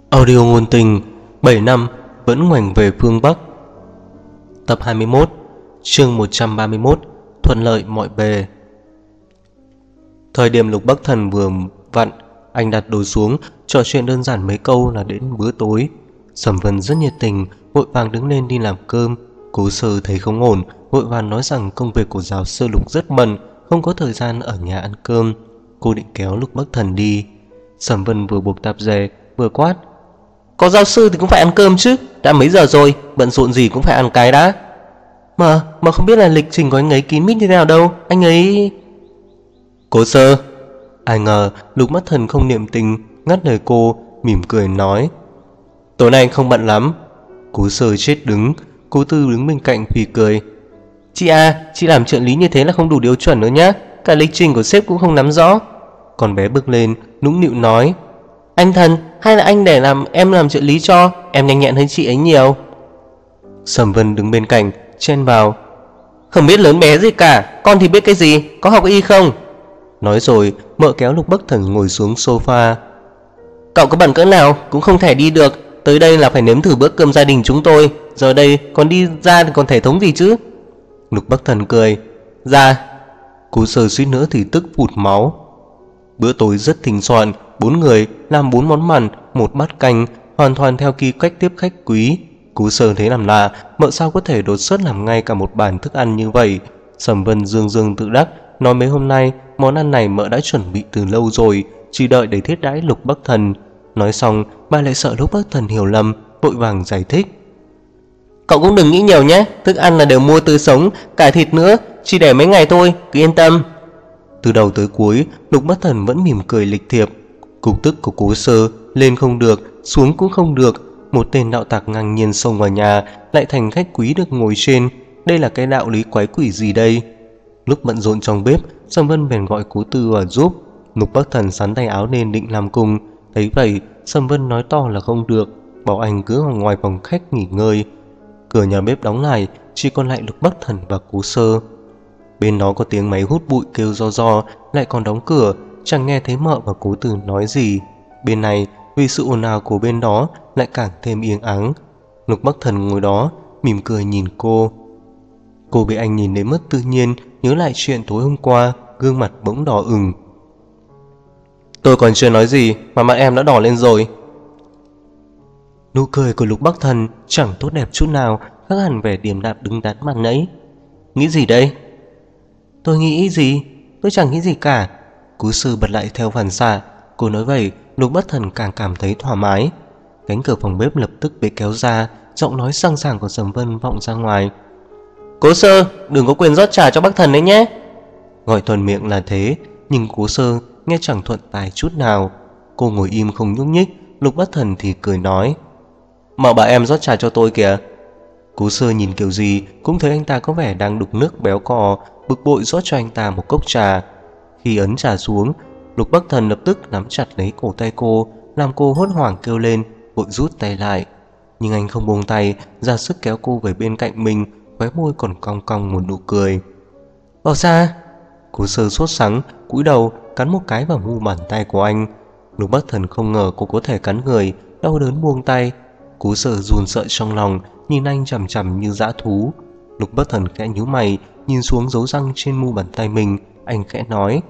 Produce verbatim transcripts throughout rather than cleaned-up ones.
Audio ngôn tình bảy năm vẫn ngoảnh về phương Bắc. Tập hai mươi mốt, chương một trăm ba mươi mốt, thuận lợi mọi bề. Thời điểm Lục Bắc Thần vừa vặn, anh đặt đồ xuống, trò chuyện đơn giản mấy câu là đến bữa tối. Sầm Vân rất nhiệt tình, vội vàng đứng lên đi làm cơm. Cố Sơ thấy không ổn, vội vàng nói rằng công việc của giáo sư Lục rất bận, không có thời gian ở nhà ăn cơm. Cô định kéo Lục Bắc Thần đi. Sầm Vân vừa buộc tạp dề vừa quát: có giáo sư thì cũng phải ăn cơm chứ, đã mấy giờ rồi, bận rộn gì cũng phải ăn cái đã. Mà, mà không biết là lịch trình của anh ấy kín mít như thế nào đâu, anh ấy... Cố Sơ. Ai ngờ Lục Bắc Thần không niệm tình, ngắt lời cô, mỉm cười nói: tối nay anh không bận lắm. Cố Sơ chết đứng, Cố Tư đứng bên cạnh phì cười: chị à, chị làm trợ lý như thế là không đủ tiêu chuẩn nữa nhá, cả lịch trình của sếp cũng không nắm rõ. Con bé bước lên, nũng nịu nói: anh Thần, hay là anh để làm em làm trợ lý cho, em nhanh nhẹn hơn chị ấy nhiều. Sầm Vân đứng bên cạnh chen vào: không biết lớn bé gì cả, con thì biết cái gì, có học y không? Nói rồi mợ kéo Lục Bắc Thần ngồi xuống sofa. Cậu có bận cỡ nào cũng không thể đi được, tới đây là phải nếm thử bữa cơm gia đình chúng tôi, giờ đây còn đi ra thì còn thể thống gì chứ? Lục Bắc Thần cười: ra. Cố Sơ suýt nữa thì tức phụt máu. Bữa tối rất thịnh soạn, bốn người làm bốn món mặn, một bát canh, hoàn toàn theo quy cách tiếp khách quý. Cố Sơ thấy làm lạ, mợ sao có thể đột xuất làm ngay cả một bàn thức ăn như vậy. Sầm Vân dương dương tự đắc, nói mấy hôm nay món ăn này mợ đã chuẩn bị từ lâu rồi, chỉ đợi để thiết đãi Lục Bắc Thần. Nói xong, bà lại sợ Lục Bắc Thần hiểu lầm, vội vàng giải thích: cậu cũng đừng nghĩ nhiều nhé, thức ăn là đều mua tươi sống, cả thịt nữa, chỉ để mấy ngày thôi, cứ yên tâm. Từ đầu tới cuối, Lục Bắc Thần vẫn mỉm cười lịch thiệp. Cục tức của Cố Sơ lên không được, xuống cũng không được. Một tên đạo tặc ngang nhiên xông vào nhà, lại thành khách quý được ngồi trên. Đây là cái đạo lý quái quỷ gì đây? Lúc bận rộn trong bếp, Song Vân bèn gọi Cố Tư vào giúp. Lục Bắc Thần sắn tay áo lên định làm cùng. Thấy vậy, Song Vân nói to là không được, bảo anh cứ ở ngoài phòng khách nghỉ ngơi. Cửa nhà bếp đóng lại, chỉ còn lại Lục Bắc Thần và Cố Sơ. Bên đó có tiếng máy hút bụi kêu ro ro, lại còn đóng cửa, chẳng nghe thấy mợ và Cố Tư nói gì. Bên này, vì sự ồn ào của bên đó lại càng thêm yên ắng. Lục Bắc Thần ngồi đó, mỉm cười nhìn cô. Cô bị anh nhìn đến mất tự nhiên, nhớ lại chuyện tối hôm qua, gương mặt bỗng đỏ ửng. Tôi còn chưa nói gì mà mặt em đã đỏ lên rồi. Nụ cười của Lục Bắc Thần chẳng tốt đẹp chút nào, khác hẳn vẻ điềm đạm đứng đắn mặt nãy. Nghĩ gì đây? Tôi nghĩ gì? Tôi chẳng nghĩ gì cả. Cố Sư bật lại theo phản xạ. Cô nói vậy, Lục Bắc Thần càng cảm thấy thoải mái. Cánh cửa phòng bếp lập tức bị kéo ra, giọng nói sang sảng của Sầm Vân vọng ra ngoài: Cố Sơ, đừng có quên rót trà cho Bắc Thần đấy nhé. Gọi thuần miệng là thế, nhưng Cố Sơ nghe chẳng thuận tai chút nào. Cô ngồi im không nhúc nhích. Lục Bắc Thần thì cười nói: mà bà em rót trà cho tôi kìa. Cố Sơ nhìn kiểu gì cũng thấy anh ta có vẻ đang đục nước béo cò, bực bội rót cho anh ta một cốc trà. Khi ấn trà xuống, Lục Bắc Thần lập tức nắm chặt lấy cổ tay cô, làm cô hốt hoảng kêu lên, vội rút tay lại. Nhưng anh không buông tay, ra sức kéo cô về bên cạnh mình, khóe môi còn cong cong một nụ cười. Bỏ ra. Cố Sơ sốt sắng, cúi đầu cắn một cái vào mu bàn tay của anh. Lục Bắc Thần không ngờ cô có thể cắn người, đau đớn buông tay. Cố Sơ run sợ trong lòng, nhìn anh chằm chằm như dã thú. Lục Bắc Thần khẽ nhíu mày, nhìn xuống dấu răng trên mu bàn tay mình. Anh khẽ nói: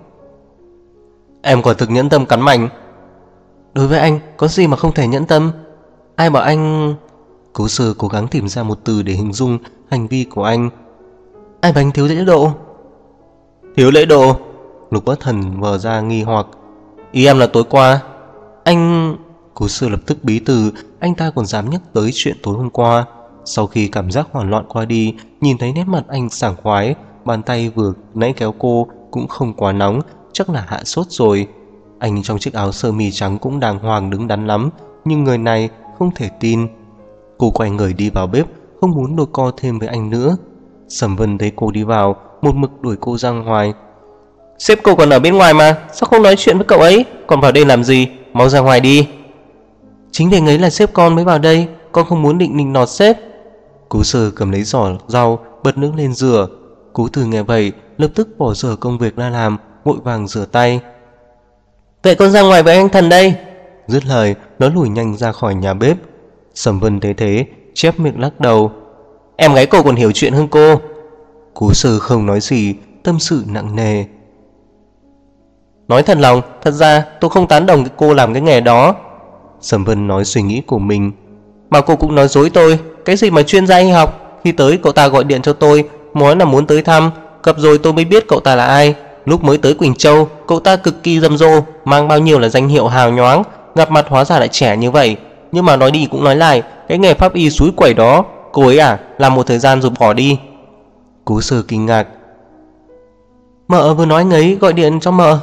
em quả thực nhẫn tâm cắn mạnh. Đối với anh, có gì mà không thể nhẫn tâm? Ai bảo anh... Cố Sơ cố gắng tìm ra một từ để hình dung hành vi của anh. Ai bảo anh thiếu lễ độ? Thiếu lễ độ? Lục Bắc Thần vờ ra nghi hoặc. Ý em là tối qua anh... Cố Sơ lập tức bí từ, anh ta còn dám nhắc tới chuyện tối hôm qua. Sau khi cảm giác hoảng loạn qua đi, nhìn thấy nét mặt anh sảng khoái, bàn tay vừa nãy kéo cô cũng không quá nóng, chắc là hạ sốt rồi. Anh trong chiếc áo sơ mi trắng cũng đàng hoàng đứng đắn lắm, nhưng người này không thể tin. Cô quay người đi vào bếp, không muốn đôi co thêm với anh nữa. Sầm Vân thấy cô đi vào, một mực đuổi cô ra ngoài. Sếp cô còn ở bên ngoài mà, sao không nói chuyện với cậu ấy, còn vào đây làm gì, mau ra ngoài đi. Chính để ngấy là sếp con mới vào đây, con không muốn định nịnh nọt sếp. Cố Sơ cầm lấy giỏ rau, bật nước lên rửa. Cố Từ nghe vậy, lập tức bỏ dở công việc ra làm, vội vàng rửa tay. Vậy con ra ngoài với anh Thần đây. Dứt lời, nó lùi nhanh ra khỏi nhà bếp. Sầm Vân thấy thế, chép miệng lắc đầu. Em gái cô còn hiểu chuyện hơn cô. Cố Sơ không nói gì, tâm sự nặng nề. Nói thật lòng, thật ra tôi không tán đồng cô làm cái nghề đó. Sầm Vân nói suy nghĩ của mình. Mà cô cũng nói dối tôi. Cái gì mà chuyên gia y học? Khi tới cậu ta gọi điện cho tôi, nói là muốn tới thăm. Gặp rồi tôi mới biết cậu ta là ai. Lúc mới tới Quỳnh Châu, cậu ta cực kỳ rầm rộ, mang bao nhiêu là danh hiệu hào nhoáng. Gặp mặt hóa ra lại trẻ như vậy. Nhưng mà nói đi cũng nói lại, cái nghề pháp y xúi quẩy đó, cô ấy à, làm một thời gian rồi bỏ đi. Cố Sơ kinh ngạc. Mợ vừa nói anh ấy gọi điện cho mợ.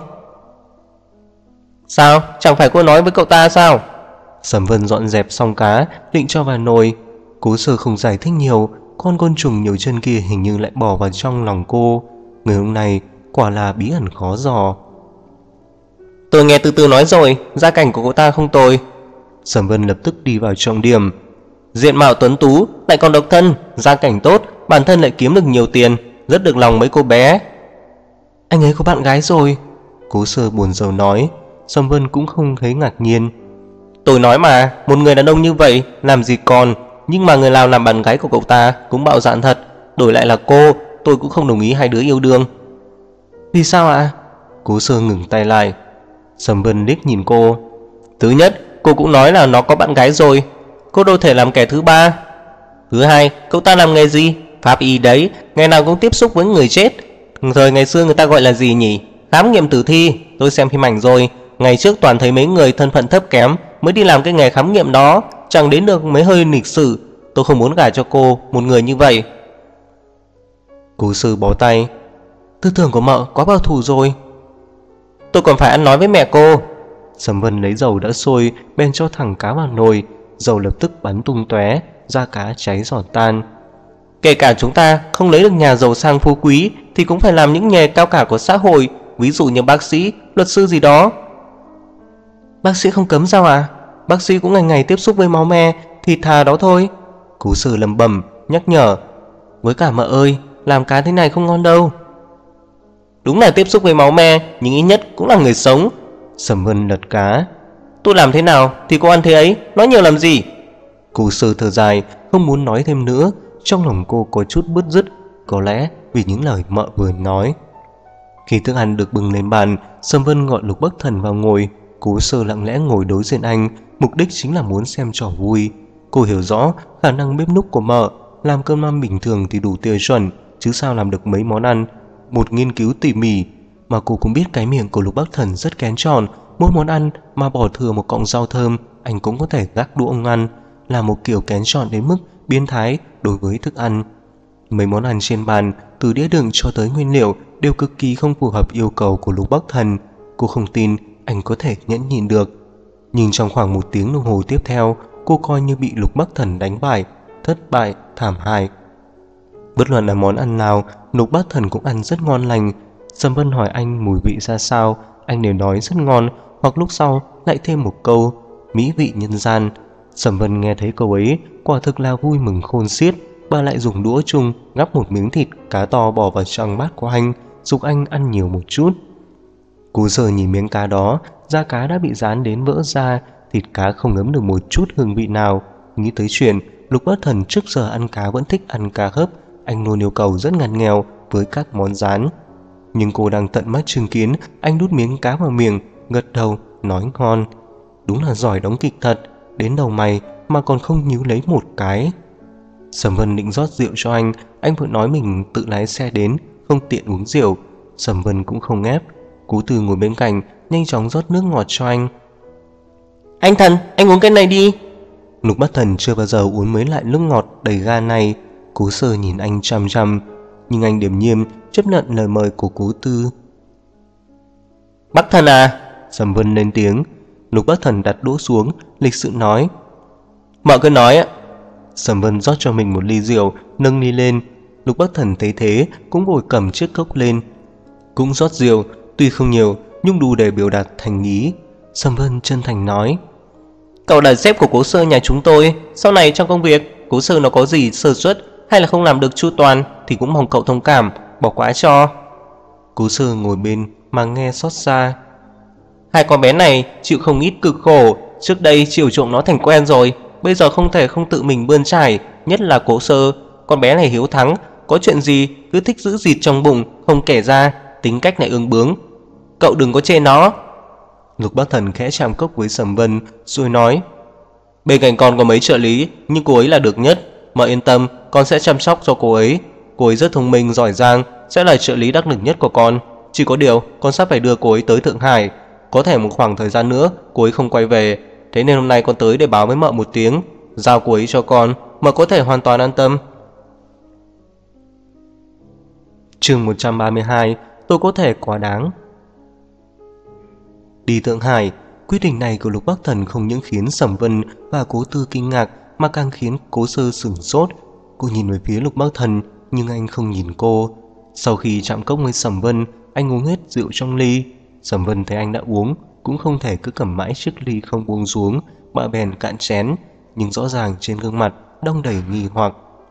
Sao? Chẳng phải cô nói với cậu ta sao? Sầm Vân dọn dẹp xong cá, định cho vào nồi. Cố Sơ không giải thích nhiều. Con côn trùng nhiều chân kia hình như lại bỏ vào trong lòng cô. Người hôm nay quả là bí ẩn khó dò. Tôi nghe từ từ nói rồi, gia cảnh của cậu ta không tồi. Sầm Vân lập tức đi vào trọng điểm. Diện mạo tuấn tú, lại còn độc thân, gia cảnh tốt, bản thân lại kiếm được nhiều tiền, rất được lòng mấy cô bé. Anh ấy có bạn gái rồi. Cố Sơ buồn rầu nói. Sầm Vân cũng không thấy ngạc nhiên. Tôi nói mà, một người đàn ông như vậy làm gì còn. Nhưng mà người nào làm bạn gái của cậu ta cũng bạo dạn thật. Đổi lại là cô, tôi cũng không đồng ý hai đứa yêu đương. Vì sao ạ? Cố Sơ ngừng tay lại. Sầm Vân liếc nhìn cô. Thứ nhất, cô cũng nói là nó có bạn gái rồi, cô đâu thể làm kẻ thứ ba. Thứ hai, cậu ta làm nghề gì? Pháp y đấy, ngày nào cũng tiếp xúc với người chết. Thời ngày xưa người ta gọi là gì nhỉ? Khám nghiệm tử thi. Tôi xem phim ảnh rồi. Ngày trước toàn thấy mấy người thân phận thấp kém mới đi làm cái nghề khám nghiệm đó, chẳng đến được mấy hơi lịch sử. Tôi không muốn gả cho cô một người như vậy. Cố Sư bó tay. Tư tưởng của mợ quá bảo thủ rồi. Tôi còn phải ăn nói với mẹ cô. Sầm Vân lấy dầu đã sôi, bèn cho thẳng cá vào nồi. Dầu lập tức bắn tung tóe, da cá cháy giòn tan. Kể cả chúng ta không lấy được nhà giàu sang phú quý thì cũng phải làm những nghề cao cả của xã hội, ví dụ như bác sĩ, luật sư gì đó. Bác sĩ không cấm sao à? Bác sĩ cũng ngày ngày tiếp xúc với máu me, thịt thà đó thôi. Cố Sư lẩm bẩm nhắc nhở. Với cả mợ ơi, làm cá thế này không ngon đâu. Đúng là tiếp xúc với máu me, nhưng ít nhất cũng là người sống. Sầm Vân lật cá. Tôi làm thế nào thì cô ăn thế ấy, nói nhiều làm gì? Cố Sư thở dài, không muốn nói thêm nữa. Trong lòng cô có chút bứt rứt, có lẽ vì những lời mợ vừa nói. Khi thức ăn được bưng lên bàn, Sầm Vân gọi Lục Bắc Thần vào ngồi. Cố Sơ lặng lẽ ngồi đối diện anh, mục đích chính là muốn xem trò vui. Cô hiểu rõ khả năng bếp núc của mợ, làm cơm năm bình thường thì đủ tiêu chuẩn, chứ sao làm được mấy món ăn. Một nghiên cứu tỉ mỉ, mà cô cũng biết cái miệng của Lục Bắc Thần rất kén chọn. Mỗi món ăn mà bỏ thừa một cọng rau thơm, anh cũng có thể gác đũa ông ăn, là một kiểu kén chọn đến mức biến thái đối với thức ăn. Mấy món ăn trên bàn, từ đĩa đựng cho tới nguyên liệu, đều cực kỳ không phù hợp yêu cầu của Lục Bắc Thần. Cô không tin anh có thể nhẫn nhịn được. Nhưng trong khoảng một tiếng đồng hồ tiếp theo, cô coi như bị Lục Bắc Thần đánh bại, thất bại, thảm hại. Bất luận là món ăn nào, Lục Bắc Thần cũng ăn rất ngon lành. Sầm Vân hỏi anh mùi vị ra sao, anh đều nói rất ngon, hoặc lúc sau lại thêm một câu mỹ vị nhân gian. Sầm Vân nghe thấy câu ấy, quả thực là vui mừng khôn xiết. Bà lại dùng đũa chung gắp một miếng thịt cá to bỏ vào trong bát của anh, dục anh ăn nhiều một chút. Cố Sơ nhìn miếng cá đó, da cá đã bị rán đến vỡ ra, thịt cá không ngấm được một chút hương vị nào. Nghĩ tới chuyện Lục Bắc Thần trước giờ ăn cá vẫn thích ăn cá hấp, anh luôn yêu cầu rất ngặt nghèo với các món rán. Nhưng cô đang tận mắt chứng kiến anh đút miếng cá vào miệng, gật đầu nói ngon. Đúng là giỏi đóng kịch thật, đến đầu mày mà còn không nhíu lấy một cái. Sầm Vân định rót rượu cho anh, anh vừa nói mình tự lái xe đến, không tiện uống rượu. Sầm Vân cũng không ép. Cố Từ ngồi bên cạnh, nhanh chóng rót nước ngọt cho anh. Anh Thần, anh uống cái này đi. Lục Bắc Thần chưa bao giờ uống mấy loại nước ngọt đầy ga này. Cố Sơ nhìn anh chăm chăm, nhưng anh điềm nhiên chấp nhận lời mời của Cố Tư. Bắc Thần à? Sầm Vân lên tiếng. Lục Bắc Thần đặt đũa xuống, lịch sự nói. Mợ cứ nói ạ. Sầm Vân rót cho mình một ly rượu, nâng ly lên. Lục Bắc Thần thấy thế cũng vội cầm chiếc cốc lên, cũng rót rượu, tuy không nhiều nhưng đủ để biểu đạt thành ý. Sầm Vân chân thành nói. Cậu là sếp của Cố Sơ nhà chúng tôi, sau này trong công việc Cố Sơ nó có gì sơ suất hay là không làm được chu toàn thì cũng mong cậu thông cảm, bỏ qua cho. Cố Sơ ngồi bên mà nghe xót xa. Hai con bé này chịu không ít cực khổ, trước đây chiều chuộng nó thành quen rồi, bây giờ không thể không tự mình bươn trải. Nhất là Cố Sơ, con bé này hiếu thắng, có chuyện gì cứ thích giữ dịt trong bụng, không kể ra, tính cách này ương bướng. Cậu đừng có chê nó. Lục Bắc Thần khẽ chạm cốc với Sầm Vân rồi nói: Bên cạnh con có mấy trợ lý, nhưng cô ấy là được nhất. Mà yên tâm, con sẽ chăm sóc cho cô ấy. Cô ấy rất thông minh, giỏi giang, sẽ là trợ lý đắc lực nhất của con. Chỉ có điều, con sắp phải đưa cô ấy tới Thượng Hải. Có thể một khoảng thời gian nữa cô ấy không quay về, thế nên hôm nay con tới để báo với mợ một tiếng, giao cô ấy cho con, mợ có thể hoàn toàn an tâm. Chương một trăm ba mươi hai. Tôi có thể quá đáng. Đi Thượng Hải, quyết định này của Lục Bắc Thần không những khiến Sầm Vân và Cố Tư kinh ngạc mà càng khiến Cố Sơ sửng sốt. Cô nhìn về phía Lục Bắc Thần nhưng anh không nhìn cô. Sau khi chạm cốc với Sầm Vân, anh uống hết rượu trong ly. Sầm Vân thấy anh đã uống cũng không thể cứ cầm mãi chiếc ly không buông xuống mà bèn cạn chén, nhưng rõ ràng trên gương mặt đong đầy nghi hoặc.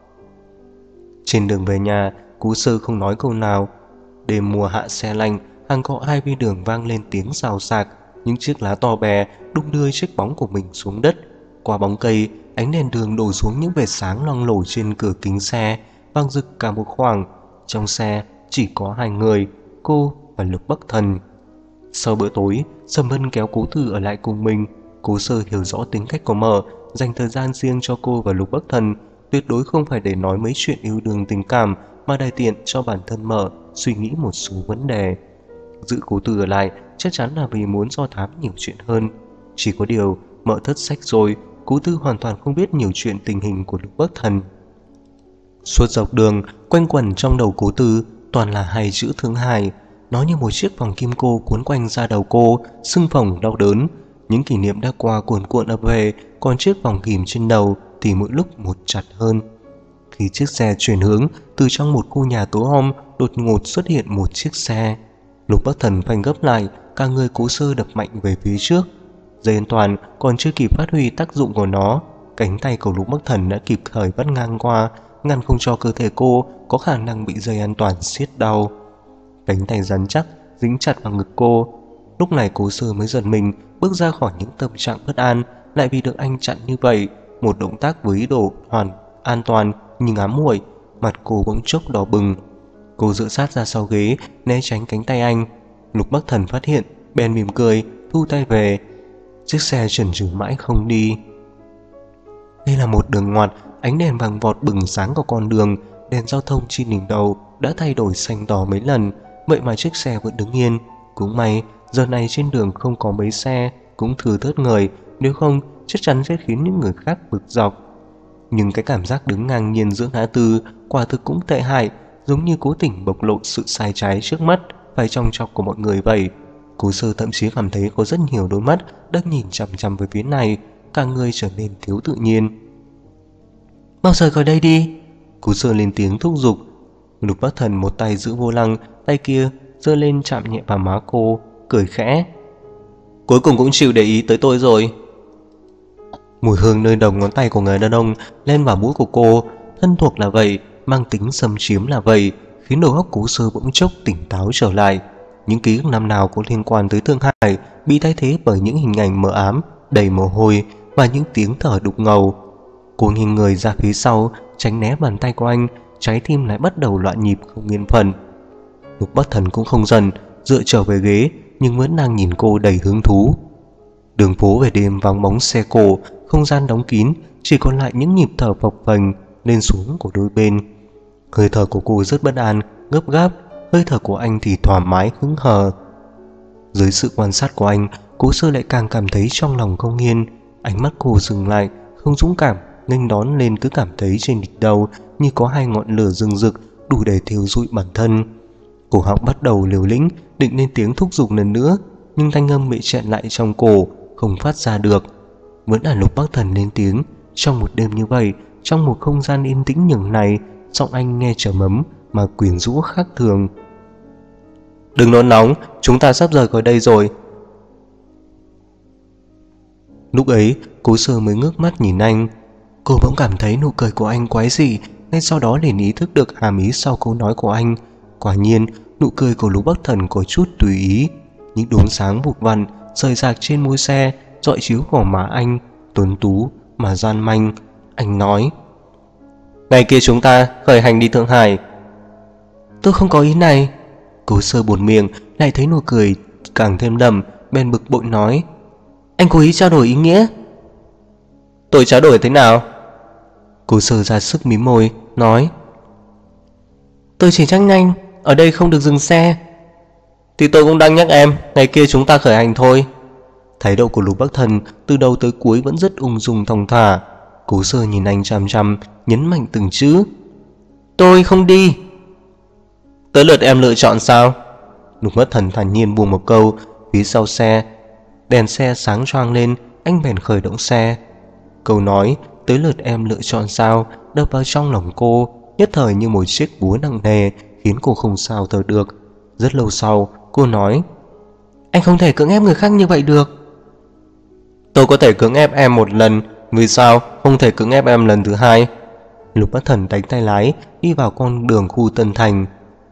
Trên đường về nhà, Cố Sơ không nói câu nào. Đêm mùa hạ xe lạnh, hàng cọ hai bên đường vang lên tiếng xào xạc, những chiếc lá to bè đung đưa chiếc bóng của mình xuống đất. Qua bóng cây, ánh đèn đường đổ xuống những vệt sáng loang lổ trên cửa kính xe, vang rực cả một khoảng. Trong xe chỉ có hai người, cô và Lục Bắc Thần. Sau bữa tối, Sầm Vân kéo Cố Tư ở lại cùng mình. Cố Sơ hiểu rõ tính cách của mợ, dành thời gian riêng cho cô và Lục Bắc Thần, tuyệt đối không phải để nói mấy chuyện yêu đương tình cảm, mà đại tiện cho bản thân mợ suy nghĩ một số vấn đề. Giữ Cố Tư ở lại chắc chắn là vì muốn do thám nhiều chuyện hơn. Chỉ có điều mợ thất sách rồi, Cố Tư hoàn toàn không biết nhiều chuyện tình hình của Lục Bắc Thần. Suốt dọc đường, quanh quẩn trong đầu Cố Tư toàn là hai chữ Thượng Hải. Nó như một chiếc vòng kim cô cuốn quanh da đầu cô, sưng phồng đau đớn. Những kỷ niệm đã qua cuồn cuộn ập về, còn chiếc vòng kìm trên đầu thì mỗi lúc một chặt hơn. Khi chiếc xe chuyển hướng, từ trong một khu nhà tối om đột ngột xuất hiện một chiếc xe. Lục Bắc Thần phanh gấp lại, cả người Cố Sơ đập mạnh về phía trước. Dây an toàn còn chưa kịp phát huy tác dụng của nó, cánh tay của Lục Bắc Thần đã kịp thời bắt ngang qua, ngăn không cho cơ thể cô có khả năng bị dây an toàn siết đau. Cánh tay rắn chắc dính chặt vào ngực cô. Lúc này Cố Sơ mới giật mình, bước ra khỏi những tâm trạng bất an, lại vì được anh chặn như vậy. Một động tác với ý đồ hoàn an toàn nhưng ám muội, mặt cô bỗng chốc đỏ bừng. Cô dựa sát ra sau ghế, né tránh cánh tay anh. Lục Bắc Thần phát hiện, bèn mỉm cười, thu tay về. Chiếc xe chần chừ mãi không đi. Đây là một đường ngoặt, ánh đèn vàng vọt bừng sáng của con đường. Đèn giao thông trên đỉnh đầu đã thay đổi xanh đỏ mấy lần, vậy mà chiếc xe vẫn đứng yên. Cũng may giờ này trên đường không có mấy xe, cũng thưa thớt người, nếu không chắc chắn sẽ khiến những người khác bực dọc. Nhưng cái cảm giác đứng ngang nhiên giữa ngã tư quả thực cũng tệ hại, giống như cố tình bộc lộ sự sai trái trước mắt phải trong chọc của mọi người vậy. Cố Sơ thậm chí cảm thấy có rất nhiều đôi mắt đang nhìn chằm chằm về phía này, cả người trở nên thiếu tự nhiên. Mau rời khỏi đây đi, Cố Sơ lên tiếng thúc giục. Lục Bắc Thần một tay giữ vô lăng, tay kia giơ lên chạm nhẹ vào má cô, cười khẽ. Cuối cùng cũng chịu để ý tới tôi rồi. Mùi hương nơi đầu ngón tay của người đàn ông lên vào mũi của cô, thân thuộc là vậy, mang tính xâm chiếm là vậy, khiến đầu óc Cố Sơ bỗng chốc tỉnh táo trở lại. Những ký ức năm nào có liên quan tới Thượng Hải bị thay thế bởi những hình ảnh mờ ám, đầy mồ hôi và những tiếng thở đục ngầu. Cô nghiêng người ra phía sau, tránh né bàn tay của anh, trái tim lại bắt đầu loạn nhịp không yên phận. Lục Bắc Thần cũng không dần, dựa trở về ghế nhưng vẫn đang nhìn cô đầy hứng thú. Đường phố về đêm vắng bóng xe cộ, không gian đóng kín, chỉ còn lại những nhịp thở phập phồng lên xuống của đôi bên. Hơi thở của cô rất bất an, gấp gáp, hơi thở của anh thì thoải mái hững hờ. Dưới sự quan sát của anh, Cố Sơ lại càng cảm thấy trong lòng không yên. Ánh mắt cô dừng lại, không dũng cảm nghênh đón lên, cứ cảm thấy trên đỉnh đầu như có hai ngọn lửa rừng rực đủ để thiêu rụi bản thân. Cổ họng bắt đầu liều lĩnh, định lên tiếng thúc giục lần nữa, nhưng thanh âm bị chẹn lại trong cổ, không phát ra được. Vẫn là Lục Bắc Thần lên tiếng. Trong một đêm như vậy, trong một không gian yên tĩnh nhường này, giọng anh nghe trầm ấm mà quyến rũ khác thường. Đừng nôn nóng, chúng ta sắp rời khỏi đây rồi. Lúc ấy, Cố Sơ mới ngước mắt nhìn anh. Cô bỗng cảm thấy nụ cười của anh quái dị, ngay sau đó liền ý thức được hàm ý sau câu nói của anh. Quả nhiên, nụ cười của Lục Bắc Thần có chút tùy ý. Những đốm sáng vụt vặn rời rạc trên môi xe dọi chiếu vào má anh, tuấn tú mà gian manh. Anh nói: ngày kia chúng ta khởi hành đi Thượng Hải. Tôi không có ý này. Cố Sơ buột miệng, lại thấy nụ cười càng thêm đậm, bèn bực bội nói: anh cố ý trao đổi ý nghĩa. Tôi trao đổi thế nào? Cố Sơ ra sức mím môi, nói: tôi chỉ nhắc nhanh, ở đây không được dừng xe. Thì tôi cũng đang nhắc em, ngày kia chúng ta khởi hành thôi. Thái độ của Lục Bắc Thần từ đầu tới cuối vẫn rất ung dung thong thả. Cố Sơ nhìn anh chằm chằm, nhấn mạnh từng chữ: tôi không đi. Tới lượt em lựa chọn sao? Lục Bắc Thần thản nhiên buông một câu. Phía sau xe, đèn xe sáng choang lên, anh bèn khởi động xe. Câu nói tới lượt em lựa chọn sao đập vào trong lòng cô, nhất thời như một chiếc búa nặng nề, khiến cô không sao thở được. Rất lâu sau, cô nói: anh không thể cưỡng ép người khác như vậy được. Tôi có thể cưỡng ép em một lần, vì sao không thể cưỡng ép em lần thứ hai? Lục Bắc Thần đánh tay lái, đi vào con đường khu Tân Thành.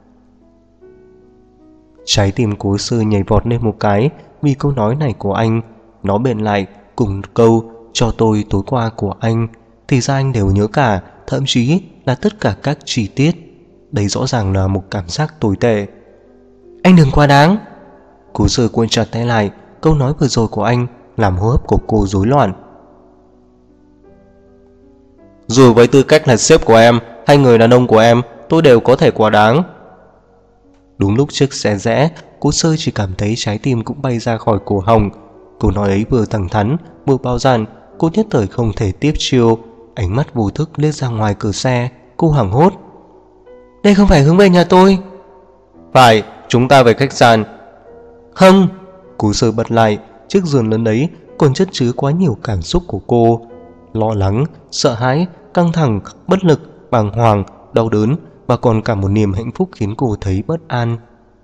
Trái tim Cố Sơ nhảy vọt lên một cái vì câu nói này của anh. Nó bền lại cùng câu cho tôi tối qua của anh. Thì ra anh đều nhớ cả, thậm chí là tất cả các chi tiết. Đây rõ ràng là một cảm giác tồi tệ. Anh đừng quá đáng. Cố Sơ cuộn chặt tay lại. Câu nói vừa rồi của anh làm hô hấp của cô rối loạn. Dù với tư cách là sếp của em hay người đàn ông của em, tôi đều có thể quá đáng. Đúng lúc chiếc xe rẽ, Cố Sơ chỉ cảm thấy trái tim cũng bay ra khỏi cổ họng. Câu nói ấy vừa thẳng thắn vừa bao dạn, cô nhất thời không thể tiếp chiêu. Ánh mắt vô thức liếc ra ngoài cửa xe. Cô hoảng hốt: đây không phải hướng về nhà tôi. Phải, chúng ta về khách sạn. Không. Cố Sơ bật lại. Chiếc giường lớn ấy còn chất chứa quá nhiều cảm xúc của cô: lo lắng, sợ hãi, căng thẳng, bất lực, bàng hoàng, đau đớn, và còn cả một niềm hạnh phúc khiến cô thấy bất an.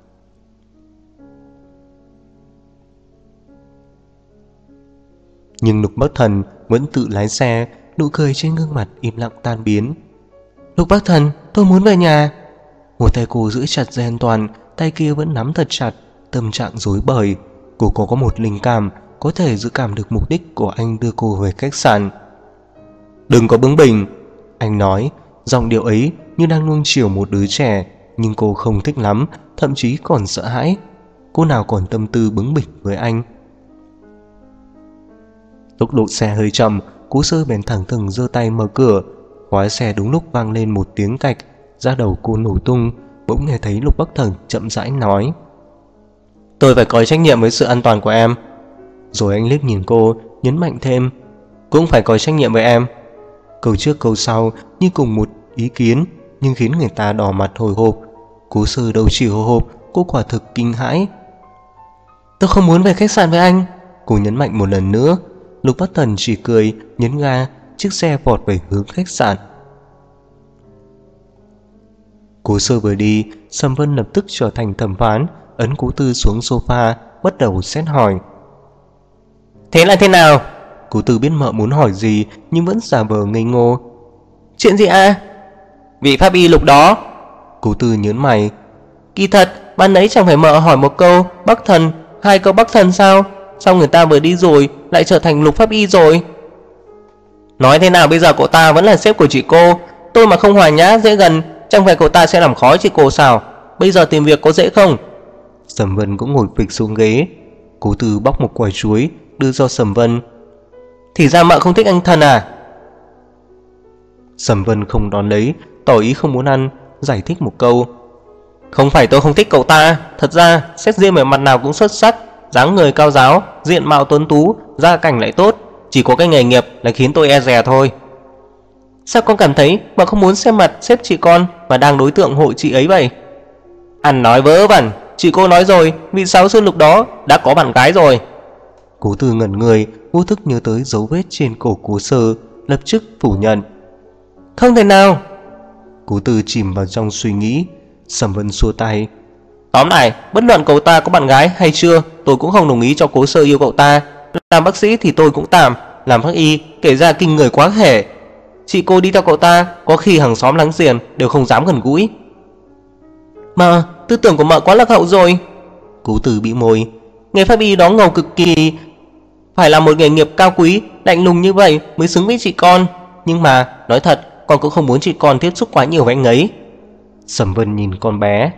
Nhưng Lục Bắc Thần vẫn tự lái xe, nụ cười trên gương mặt im lặng tan biến. Lục Bắc Thần, tôi muốn về nhà. Một tay cô giữ chặt dây an toàn, tay kia vẫn nắm thật chặt, tâm trạng rối bời. Cô có có một linh cảm, có thể dự cảm được mục đích của anh đưa cô về khách sạn. Đừng có bướng bỉnh, anh nói. Giọng điệu ấy như đang nuông chiều một đứa trẻ, nhưng cô không thích lắm, thậm chí còn sợ hãi. Cô nào còn tâm tư bướng bỉnh với anh. Tốc độ xe hơi chậm, Cố Sơ bèn thẳng thừng giơ tay mở cửa. Khóa xe đúng lúc vang lên một tiếng cạch, da đầu cô nổ tung. Bỗng nghe thấy Lục Bắc Thần chậm rãi nói: tôi phải có trách nhiệm với sự an toàn của em. Rồi anh liếc nhìn cô, nhấn mạnh thêm: cũng phải có trách nhiệm với em. Câu trước câu sau như cùng một ý kiến, nhưng khiến người ta đỏ mặt hồi hộp. Cố Sơ đâu chỉ hồi hộp, cô quả thực kinh hãi. Tôi không muốn về khách sạn với anh, cô nhấn mạnh một lần nữa. Lục Bắc Thần chỉ cười, nhấn ga, chiếc xe vọt về hướng khách sạn. Cố Sơ vừa đi, Sầm Vân lập tức trở thành thẩm phán, ấn Cố Tư xuống sofa, bắt đầu xét hỏi. Thế là thế nào? Cố Tư biết mợ muốn hỏi gì, nhưng vẫn giả vờ ngây ngô. Chuyện gì à? Vị pháp y Lục đó. Cố Tư nhớn mày. Kỳ thật, ban nãy chẳng phải mợ hỏi một câu Bắc Thần, hai câu Bắc Thần sao? Sao người ta vừa đi rồi lại trở thành Lục pháp y rồi? Nói thế nào bây giờ cậu ta vẫn là sếp của chị cô. Tôi mà không hòa nhã dễ gần, chẳng phải cậu ta sẽ làm khó chị cô sao? Bây giờ tìm việc có dễ không? Sầm Vân cũng ngồi phịch xuống ghế. Cố Tư bóc một quả chuối đưa cho Sầm Vân. Thì ra mợ không thích anh Thần à? Sầm Vân không đón lấy, tỏ ý không muốn ăn, giải thích một câu. Không phải tôi không thích cậu ta, thật ra xét riêng về mặt nào cũng xuất sắc, dáng người cao ráo, diện mạo tuấn tú, gia cảnh lại tốt, chỉ có cái nghề nghiệp là khiến tôi e dè thôi. Sao con cảm thấy mà không muốn xem mặt sếp chị con mà đang đối tượng hộ chị ấy vậy? Ăn nói vớ vẩn, chị cô nói rồi, vị giáo sư Lục đó đã có bạn gái rồi. Cố Tư ngẩn người, vô thức nhớ tới dấu vết trên cổ Cố Sơ, lập tức phủ nhận. Không thể nào. Cố Tư chìm vào trong suy nghĩ. Sầm Vân xua tay. Tóm lại, bất luận cậu ta có bạn gái hay chưa, tôi cũng không đồng ý cho Cố Sơ yêu cậu ta. Làm bác sĩ thì tôi cũng tạm, làm pháp y kể ra kinh người quá thể. Chị cô đi theo cậu ta, có khi hàng xóm láng giềng đều không dám gần gũi. Mà tư tưởng của mợ quá lạc hậu rồi. Cố Tư bĩu môi. Nghề pháp y đó ngầu cực kỳ. Phải là một nghề nghiệp cao quý, lạnh lùng như vậy mới xứng với chị con. Nhưng mà, nói thật, con cũng không muốn chị con tiếp xúc quá nhiều với anh ấy. Sầm Vân nhìn con bé.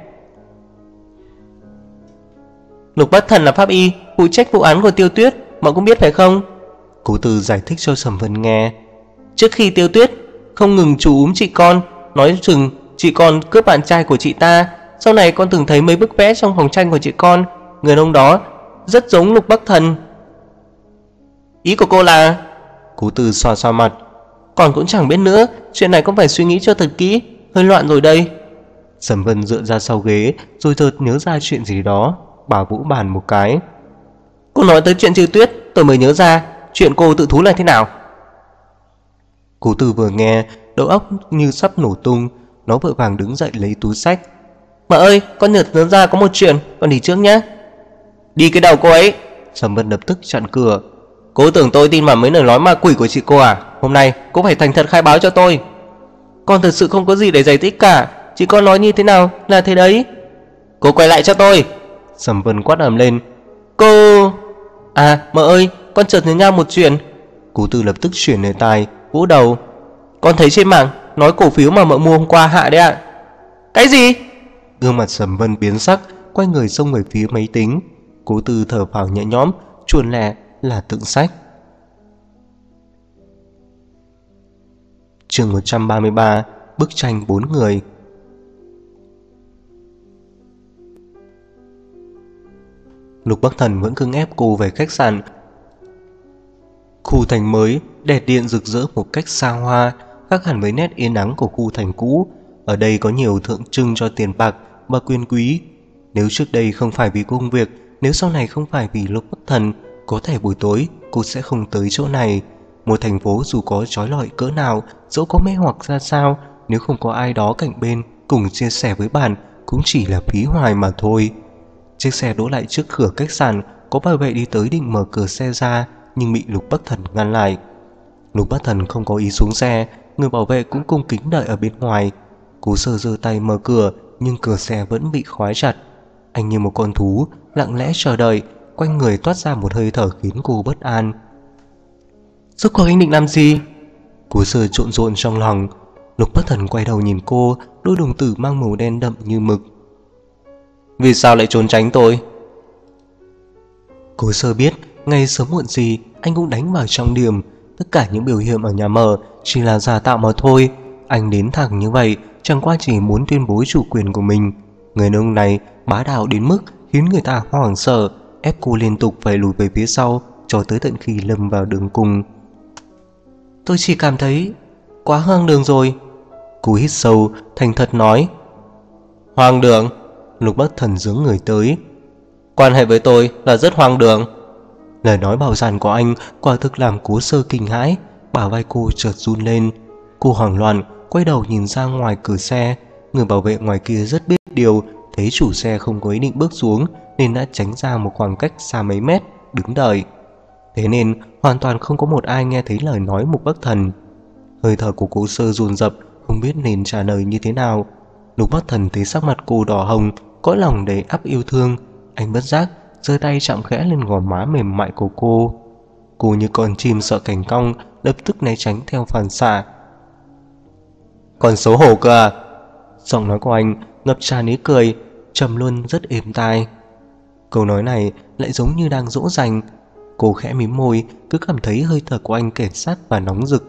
Lục Bắc Thần là pháp y, phụ trách vụ án của Tiêu Tuyết, mọi cũng biết phải không? Cố Từ giải thích cho Sầm Vân nghe. Trước khi Tiêu Tuyết không ngừng chú úm chị con, nói chừng chị con cướp bạn trai của chị ta. Sau này con từng thấy mấy bức vẽ trong phòng tranh của chị con, người đàn ông đó rất giống Lục Bắc Thần. Ý của cô là? Cố Từ xoa xoa mặt. Con cũng chẳng biết nữa, chuyện này cũng phải suy nghĩ cho thật kỹ, hơi loạn rồi đây. Sầm Vân dựa ra sau ghế rồi chợt nhớ ra chuyện gì đó, bà vỗ bàn một cái. Cô nói tới chuyện Trừ Tuyết, tôi mới nhớ ra, chuyện cô tự thú là thế nào? Cố Từ vừa nghe, đầu óc như sắp nổ tung, nó vội vàng đứng dậy lấy túi xách. Mợ ơi, con nhớ nhớ ra có một chuyện, con đi trước nhé. Đi cái đầu cô ấy. Sầm Vân lập tức chặn cửa. Cô tưởng tôi tin vào mấy lời nói ma quỷ của chị cô à? Hôm nay cô phải thành thật khai báo cho tôi. Con thật sự không có gì để giải thích cả, chị con nói như thế nào là thế đấy. Cô quay lại cho tôi. Sầm Vân quát ầm lên. Cô... À mợ ơi, con chợt nhớ ra một chuyện. Cố Từ lập tức chuyển đề tài, vỗ đầu. Con thấy trên mạng nói cổ phiếu mà mợ mua hôm qua hạ đấy ạ. Cái gì? Gương mặt Sầm Vân biến sắc, quay người xông về phía máy tính. Cố Từ thở phào nhẹ nhõm, chuồn lẹ là tượng sách. Chương một trăm ba mươi ba, bức tranh bốn người. Lục Bắc Thần vẫn cưỡng ép cô về khách sạn. Khu thành mới, đèn điện rực rỡ một cách xa hoa, khác hẳn với nét yên ắng của khu thành cũ. Ở đây có nhiều tượng trưng cho tiền bạc và quyền quý. Nếu trước đây không phải vì công việc, nếu sau này không phải vì Lục Bắc Thần, có thể buổi tối cô sẽ không tới chỗ này. Một thành phố dù có trói lọi cỡ nào, dẫu có mê hoặc ra sao, nếu không có ai đó cạnh bên cùng chia sẻ với bạn, cũng chỉ là phí hoài mà thôi. Chiếc xe đỗ lại trước cửa khách sạn, có bảo vệ đi tới định mở cửa xe ra, nhưng bị Lục Bắc Thần ngăn lại. Lục Bắc Thần không có ý xuống xe, người bảo vệ cũng cung kính đợi ở bên ngoài. Cố Sơ giơ tay mở cửa, nhưng cửa xe vẫn bị khóa chặt. Anh như một con thú, lặng lẽ chờ đợi, quanh người toát ra một hơi thở khiến cô bất an. Rốt cuộc anh định làm gì? Cố Sơ trộn rộn trong lòng. Lục Bắc Thần quay đầu nhìn cô, đôi đồng tử mang màu đen đậm như mực. Vì sao lại trốn tránh tôi? Cố Sơ biết ngày sớm muộn gì anh cũng đánh vào trong điểm. Tất cả những biểu hiện ở nhà mở chỉ là giả tạo mà thôi. Anh đến thẳng như vậy chẳng qua chỉ muốn tuyên bố chủ quyền của mình. Người đàn ông này bá đạo đến mức khiến người ta hoảng sợ, ép cô liên tục phải lùi về phía sau cho tới tận khi lâm vào đường cùng. Tôi chỉ cảm thấy quá hoang đường rồi. Cô hít sâu, thành thật nói. Hoang đường? Lục Bắc Thần giướng người tới. Quan hệ với tôi là rất hoang đường. Lời nói bạo dạn của anh quả thực làm Cố Sơ kinh hãi, bả vai cô chợt run lên. Cô hoảng loạn quay đầu nhìn ra ngoài cửa xe. Người bảo vệ ngoài kia rất biết điều, thấy chủ xe không có ý định bước xuống nên đã tránh ra một khoảng cách xa mấy mét, đứng đợi. Thế nên hoàn toàn không có một ai nghe thấy lời nói Lục Bắc Thần. Hơi thở của Cố Sơ dồn dập, không biết nên trả lời như thế nào. Lục Bắc Thần thấy sắc mặt cô đỏ hồng, cõi lòng đầy ắp yêu thương. Anh bất giác giơ tay chạm khẽ lên gò má mềm mại của cô. Cô như con chim sợ cành cong, lập tức né tránh theo phản xạ. Còn xấu hổ cơ à? Giọng nói của anh ngập tràn ý cười, trầm luôn rất êm tai. Câu nói này lại giống như đang dỗ dành. Cô khẽ mím môi, cứ cảm thấy hơi thở của anh kẹt sát và nóng rực.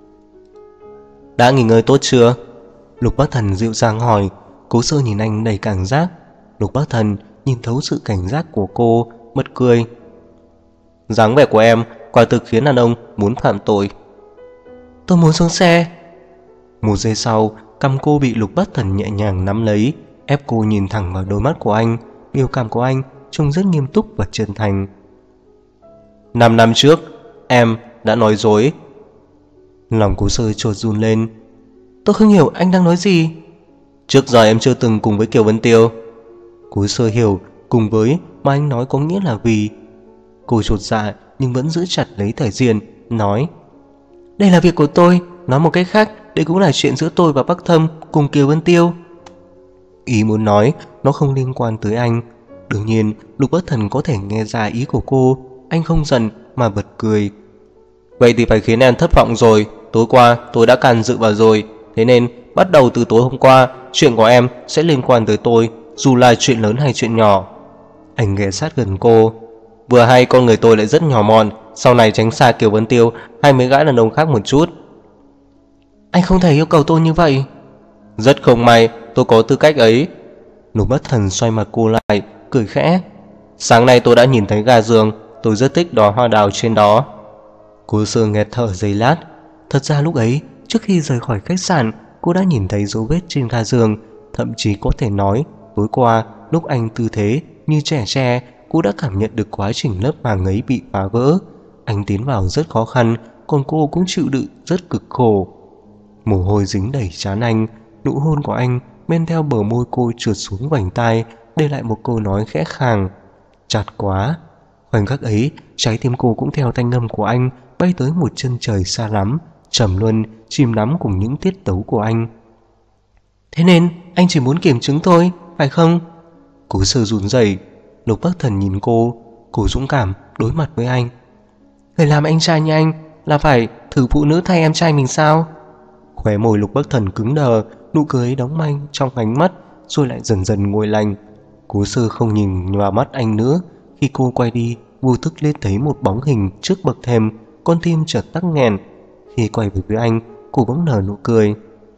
Đã nghỉ ngơi tốt chưa? Lục Bắc Thần dịu dàng hỏi. Cố Sơ nhìn anh đầy cảnh giác. Lục Bắc Thần nhìn thấu sự cảnh giác của cô, bật cười. Dáng vẻ của em quả thực khiến đàn ông muốn phạm tội. Tôi muốn xuống xe. Một giây sau, cằm cô bị Lục Bắc Thần nhẹ nhàng nắm lấy, ép cô nhìn thẳng vào đôi mắt của anh. Biểu cảm của anh trông rất nghiêm túc và chân thành. Năm năm trước em đã nói dối. Lòng Cố Sơ chợt run lên. Tôi không hiểu anh đang nói gì. Trước giờ em chưa từng cùng với Kiều Vân Tiêu. Cố Sơ hiểu cùng với mà anh nói có nghĩa là vì. Cô chột dạ nhưng vẫn giữ chặt lấy thể diện, nói. Đây là việc của tôi, nói một cách khác, đây cũng là chuyện giữa tôi và Bắc Thâm cùng Kiều Vân Tiêu. Ý muốn nói nó không liên quan tới anh. Đương nhiên Lục Bắc Thần có thể nghe ra ý của cô. Anh không giận, mà bật cười. Vậy thì phải khiến em thất vọng rồi. Tối qua tôi đã can dự vào rồi, thế nên bắt đầu từ tối hôm qua, chuyện của em sẽ liên quan tới tôi, dù là chuyện lớn hay chuyện nhỏ. Anh ghé sát gần cô. Vừa hay con người tôi lại rất nhỏ mọn, sau này tránh xa Kiều Vân Tiêu hay mấy gã đàn ông khác một chút. Anh không thể yêu cầu tôi như vậy. Rất không may, tôi có tư cách ấy. Lục Bất Thần xoay mặt cô lại, cười khẽ. Sáng nay tôi đã nhìn thấy gà giường, tôi rất thích đóa hoa đào trên đó. Cô Sơ nghẹt thở giây lát. Thật ra lúc ấy, trước khi rời khỏi khách sạn, cô đã nhìn thấy dấu vết trên ga giường. Thậm chí có thể nói, tối qua, lúc anh tư thế như trẻ tre, cô đã cảm nhận được quá trình lớp màng ấy bị phá vỡ. Anh tiến vào rất khó khăn, còn cô cũng chịu đựng rất cực khổ. Mồ hôi dính đầy trán anh, nụ hôn của anh men theo bờ môi cô trượt xuống vành tai, để lại một câu nói khẽ khàng. Chặt quá. Khoảnh khắc ấy, trái tim cô cũng theo thanh âm của anh bay tới một chân trời xa lắm, trầm luân, chìm đắm cùng những tiết tấu của anh. Thế nên anh chỉ muốn kiểm chứng thôi, phải không? Cố Sơ run rẩy. Lục Bắc Thần nhìn cô, cô dũng cảm đối mặt với anh. Người làm anh trai như anh là phải thử phụ nữ thay em trai mình sao? Khóe môi Lục Bắc Thần cứng đờ, nụ cười đóng manh trong ánh mắt rồi lại dần dần nguội lạnh. Cố Sơ không nhìn vào mắt anh nữa. Khi cô quay đi, vô thức lên thấy một bóng hình trước bậc thềm, con tim chợt tắc nghẹn. Khi quay về phía anh, cô bỗng nở nụ cười.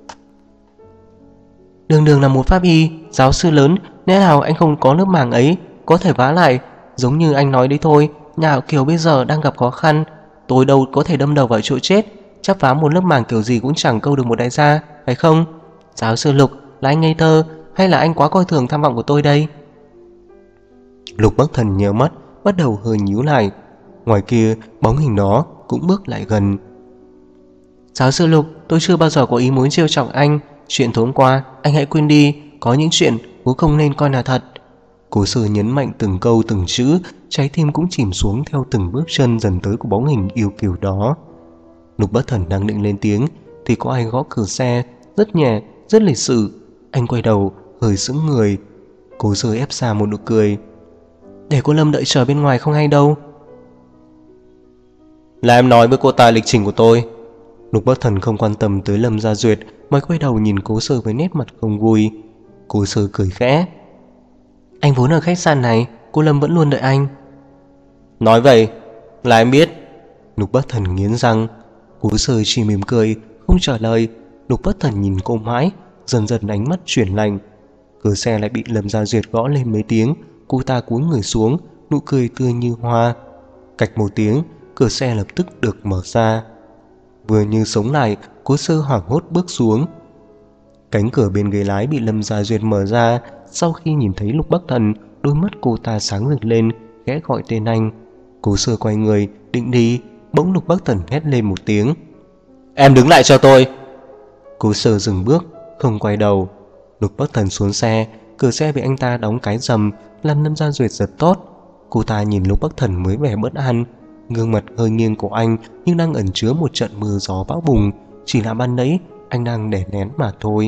Đường Đường là một pháp y, giáo sư lớn, lẽ nào anh không có lớp màng ấy có thể vá lại? Giống như anh nói đấy thôi, nhà họ Kiều bây giờ đang gặp khó khăn, tôi đâu có thể đâm đầu vào chỗ chết, chắc vá một lớp màng kiểu gì cũng chẳng câu được một đại gia, phải không? Giáo sư Lục, là anh ngây thơ hay là anh quá coi thường tham vọng của tôi đây? Lục Bắc Thần nhớ mắt, bắt đầu hơi nhíu lại. Ngoài kia, bóng hình đó cũng bước lại gần. Giáo sư Lục, tôi chưa bao giờ có ý muốn trêu chọc anh. Chuyện tối hôm qua, anh hãy quên đi. Có những chuyện cũng không nên coi là thật. Cố Sơ nhấn mạnh từng câu từng chữ, trái tim cũng chìm xuống theo từng bước chân dần tới của bóng hình yêu kiều đó. Lục Bắc Thần đang định lên tiếng thì có ai gõ cửa xe, rất nhẹ, rất lịch sự. Anh quay đầu, hơi sững người. Cố Sơ ép ra một nụ cười. Để cô Lâm đợi chờ bên ngoài không hay đâu. Là em nói với cô ta lịch trình của tôi. Lục Bắc Thần không quan tâm tới Lâm Gia Duyệt, mà quay đầu nhìn Cố Sơ với nét mặt không vui. Cố Sơ cười khẽ. Anh vốn ở khách sạn này, cô Lâm vẫn luôn đợi anh. Nói vậy là em biết. Lục Bắc Thần nghiến răng. Cố Sơ chỉ mỉm cười, không trả lời. Lục Bắc Thần nhìn cô mãi, dần dần ánh mắt chuyển lạnh. Cửa xe lại bị Lâm Gia Duyệt gõ lên mấy tiếng. Cô ta cúi người xuống, nụ cười tươi như hoa. Cạch một tiếng, cửa xe lập tức được mở ra. Vừa như sống lại, Cố Sơ hoảng hốt bước xuống. Cánh cửa bên ghế lái bị Lâm Gia Duyệt mở ra. Sau khi nhìn thấy Lục Bắc Thần, đôi mắt cô ta sáng rực lên, khẽ gọi tên anh. Cố Sơ quay người định đi, bỗng Lục Bắc Thần hét lên một tiếng. Em đứng lại cho tôi. Cố Sơ dừng bước, không quay đầu. Lục Bắc Thần xuống xe, cửa xe bị anh ta đóng cái rầm, làm Lâm Gia Duyệt giật tốt. Cô ta nhìn Lục Bắc Thần mới vẻ bất an. Gương mặt hơi nghiêng của anh nhưng đang ẩn chứa một trận mưa gió bão bùng. Chỉ là ban nãy anh đang đè nén mà thôi.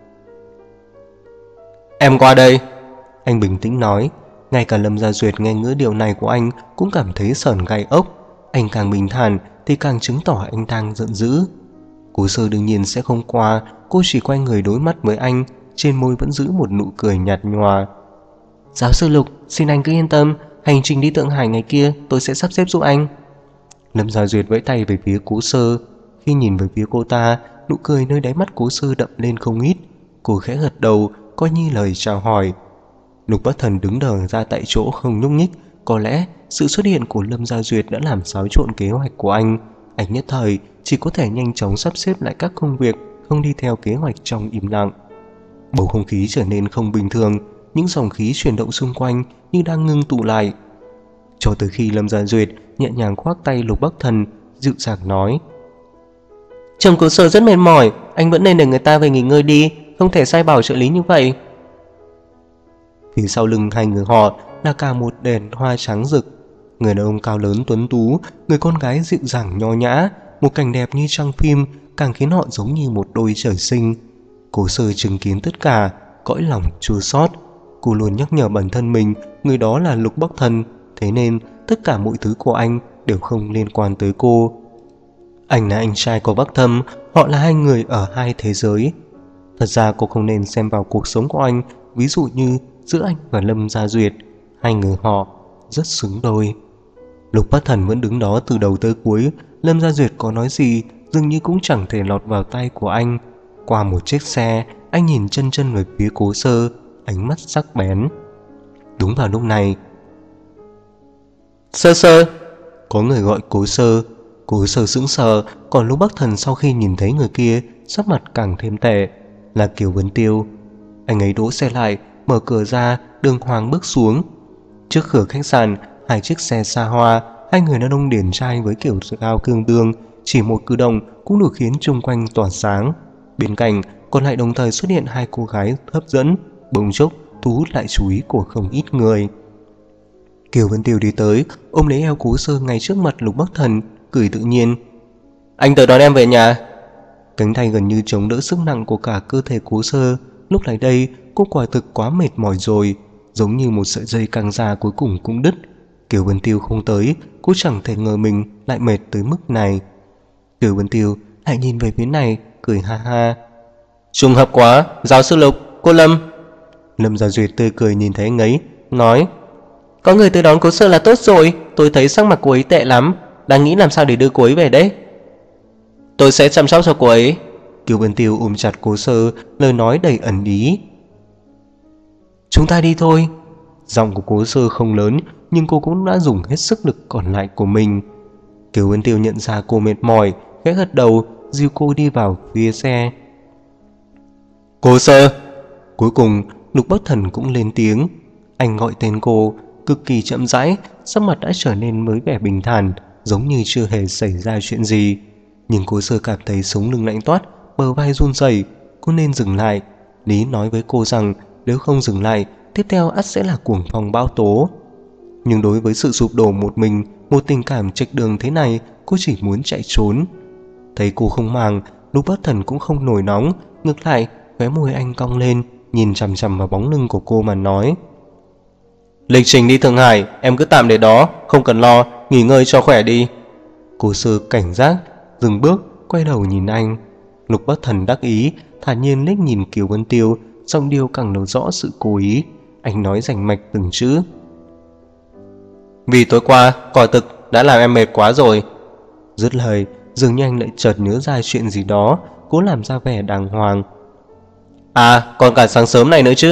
Em qua đây. Anh bình tĩnh nói. Ngay cả Lâm Gia Duyệt nghe ngữ điệu này của anh cũng cảm thấy sởn gai ốc. Anh càng bình thản thì càng chứng tỏ anh đang giận dữ. Cố Sơ đương nhiên sẽ không qua. Cô chỉ quay người đối mắt với anh, trên môi vẫn giữ một nụ cười nhạt nhòa. Giáo sư Lục, xin anh cứ yên tâm, hành trình đi Thượng Hải ngày kia tôi sẽ sắp xếp giúp anh. Lâm Gia Duyệt vẫy tay về phía Cố Sơ. Khi nhìn về phía cô ta, nụ cười nơi đáy mắt Cố Sơ đậm lên không ít. Cô khẽ gật đầu, coi như lời chào hỏi. Lục Bắc Thần đứng đờ ra tại chỗ không nhúc nhích. Có lẽ sự xuất hiện của Lâm Gia Duyệt đã làm xáo trộn kế hoạch của anh. Anh nhất thời chỉ có thể nhanh chóng sắp xếp lại các công việc, không đi theo kế hoạch trong im lặng. Bầu không khí trở nên không bình thường. Những dòng khí chuyển động xung quanh như đang ngưng tụ lại. Cho tới khi Lâm Gia Duyệt nhẹ nhàng khoác tay Lục Bắc Thần, dịu dàng nói. Chồng Cố Sơ rất mệt mỏi, anh vẫn nên để người ta về nghỉ ngơi đi, không thể sai bảo trợ lý như vậy. Phía sau lưng hai người họ là cả một đèn hoa trắng rực. Người đàn ông cao lớn tuấn tú, người con gái dịu dàng nho nhã. Một cảnh đẹp như trong phim càng khiến họ giống như một đôi trời sinh. Cố Sơ chứng kiến tất cả, cõi lòng chua xót. Cô luôn nhắc nhở bản thân mình người đó là Lục Bắc Thần. Thế nên tất cả mọi thứ của anh đều không liên quan tới cô. Anh là anh trai của Bắc Thâm, họ là hai người ở hai thế giới. Thật ra cô không nên xem vào cuộc sống của anh, ví dụ như giữa anh và Lâm Gia Duyệt, hai người họ rất xứng đôi. Lục Bắc Thần vẫn đứng đó từ đầu tới cuối, Lâm Gia Duyệt có nói gì dường như cũng chẳng thể lọt vào tay của anh. Qua một chiếc xe, anh nhìn chân chân về phía Cố Sơ, ánh mắt sắc bén. Đúng vào lúc này, Sơ Sơ, có người gọi Cố Sơ. Cố Sơ sững sờ, còn Lục Bắc Thần sau khi nhìn thấy người kia, sắc mặt càng thêm tệ, là Kiều Vân Tiêu. Anh ấy đỗ xe lại, mở cửa ra, đường hoàng bước xuống. Trước cửa khách sạn, hai chiếc xe xa hoa, hai người đàn ông điển trai với kiểu cao cương tương, chỉ một cử động cũng đủ khiến chung quanh tỏa sáng. Bên cạnh còn lại đồng thời xuất hiện hai cô gái hấp dẫn, bỗng chốc thu hút lại chú ý của không ít người. Kiều Vân Tiêu đi tới, ôm lấy eo Cố Sơ ngay trước mặt Lục Bắc Thần, cười tự nhiên. Anh tới đón em về nhà. Cánh tay gần như chống đỡ sức nặng của cả cơ thể Cố Sơ. Lúc này đây, cô quả thực quá mệt mỏi rồi, giống như một sợi dây căng ra cuối cùng cũng đứt. Kiều Vân Tiêu không tới, cô chẳng thể ngờ mình lại mệt tới mức này. Kiều Vân Tiêu lại nhìn về phía này, cười ha ha. Trùng hợp quá, giáo sư Lục, cô Lâm. Lâm Gia Duyệt tươi cười nhìn thấy anh ấy, nói: Có người tới đón Cố Sơ là tốt rồi, tôi thấy sắc mặt cô ấy tệ lắm, đang nghĩ làm sao để đưa cô ấy về đấy. Tôi sẽ chăm sóc cho cô ấy. Kiều Vân Tiêu ôm chặt Cố Sơ, lời nói đầy ẩn ý. Chúng ta đi thôi. Giọng của Cố Sơ không lớn, nhưng cô cũng đã dùng hết sức lực còn lại của mình. Kiều Vân Tiêu nhận ra cô mệt mỏi, khẽ gật đầu, dìu cô đi vào phía xe. Cố Sơ. Cuối cùng Lục Bắc Thần cũng lên tiếng. Anh gọi tên cô cực kỳ chậm rãi, sắc mặt đã trở nên mới vẻ bình thản, giống như chưa hề xảy ra chuyện gì. Nhưng Cố Sơ cảm thấy sống lưng lạnh toát, bờ vai run rẩy. Cô nên dừng lại. Lý nói với cô rằng nếu không dừng lại, tiếp theo ắt sẽ là cuồng phong bão tố. Nhưng đối với sự sụp đổ một mình, một tình cảm chệch đường thế này, cô chỉ muốn chạy trốn. Thấy cô không màng, Lục Bắc Thần cũng không nổi nóng, ngược lại khóe môi anh cong lên, nhìn chằm chằm vào bóng lưng của cô mà nói: Lịch trình đi Thượng Hải em cứ tạm để đó, không cần lo, nghỉ ngơi cho khỏe đi. Cố Sơ cảnh giác, dừng bước, quay đầu nhìn anh. Lục Bắc Thần đắc ý, thản nhiên liếc nhìn Kiều Vân Tiêu, giọng điệu càng nói rõ sự cố ý. Anh nói rành mạch từng chữ: Vì tối qua quả thực đã làm em mệt quá rồi. Dứt lời, dường như anh lại chợt nhớ ra chuyện gì đó, cố làm ra vẻ đàng hoàng. À, còn cả sáng sớm này nữa chứ.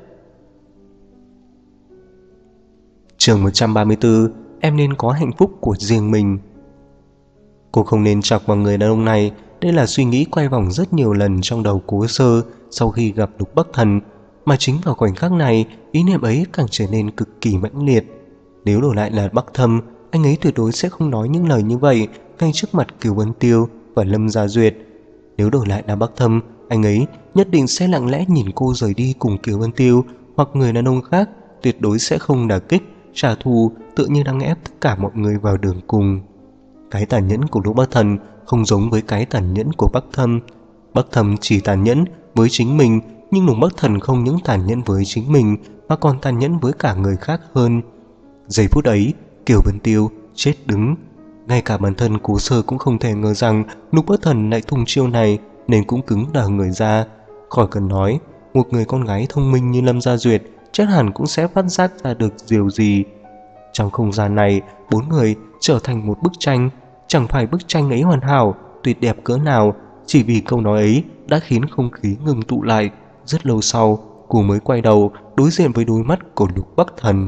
Chương một trăm ba mươi tư, em nên có hạnh phúc của riêng mình. Cô không nên chọc vào người đàn ông này. Đây là suy nghĩ quay vòng rất nhiều lần trong đầu Cố Sơ sau khi gặp Lục Bắc Thần. Mà chính vào khoảnh khắc này, ý niệm ấy càng trở nên cực kỳ mãnh liệt. Nếu đổi lại là Bắc Thâm, anh ấy tuyệt đối sẽ không nói những lời như vậy ngay trước mặt Kiều Vân Tiêu và Lâm Gia Duyệt. Nếu đổi lại là Bắc Thâm, anh ấy nhất định sẽ lặng lẽ nhìn cô rời đi cùng Kiều Vân Tiêu hoặc người đàn ông khác, tuyệt đối sẽ không đả kích, trả thù, tự như đang ép tất cả mọi người vào đường cùng. Cái tàn nhẫn của Lục Bắc Thần không giống với cái tàn nhẫn của Bắc Thâm. Bắc Thâm chỉ tàn nhẫn với chính mình, nhưng Lục Bắc Thần không những tàn nhẫn với chính mình mà còn tàn nhẫn với cả người khác hơn. Giây phút ấy, Kiều Vân Tiêu chết đứng. Ngay cả bản thân Cố Sơ cũng không thể ngờ rằng Lục Bắc Thần lại tung chiêu này, nên cũng cứng đờ người ra. Khỏi cần nói, một người con gái thông minh như Lâm Gia Duyệt chắc hẳn cũng sẽ phát giác ra được điều gì. Trong không gian này, bốn người trở thành một bức tranh. Chẳng phải bức tranh ấy hoàn hảo, tuyệt đẹp cỡ nào, chỉ vì câu nói ấy đã khiến không khí ngừng tụ lại. Rất lâu sau, cô mới quay đầu đối diện với đôi mắt của Lục Bắc Thần.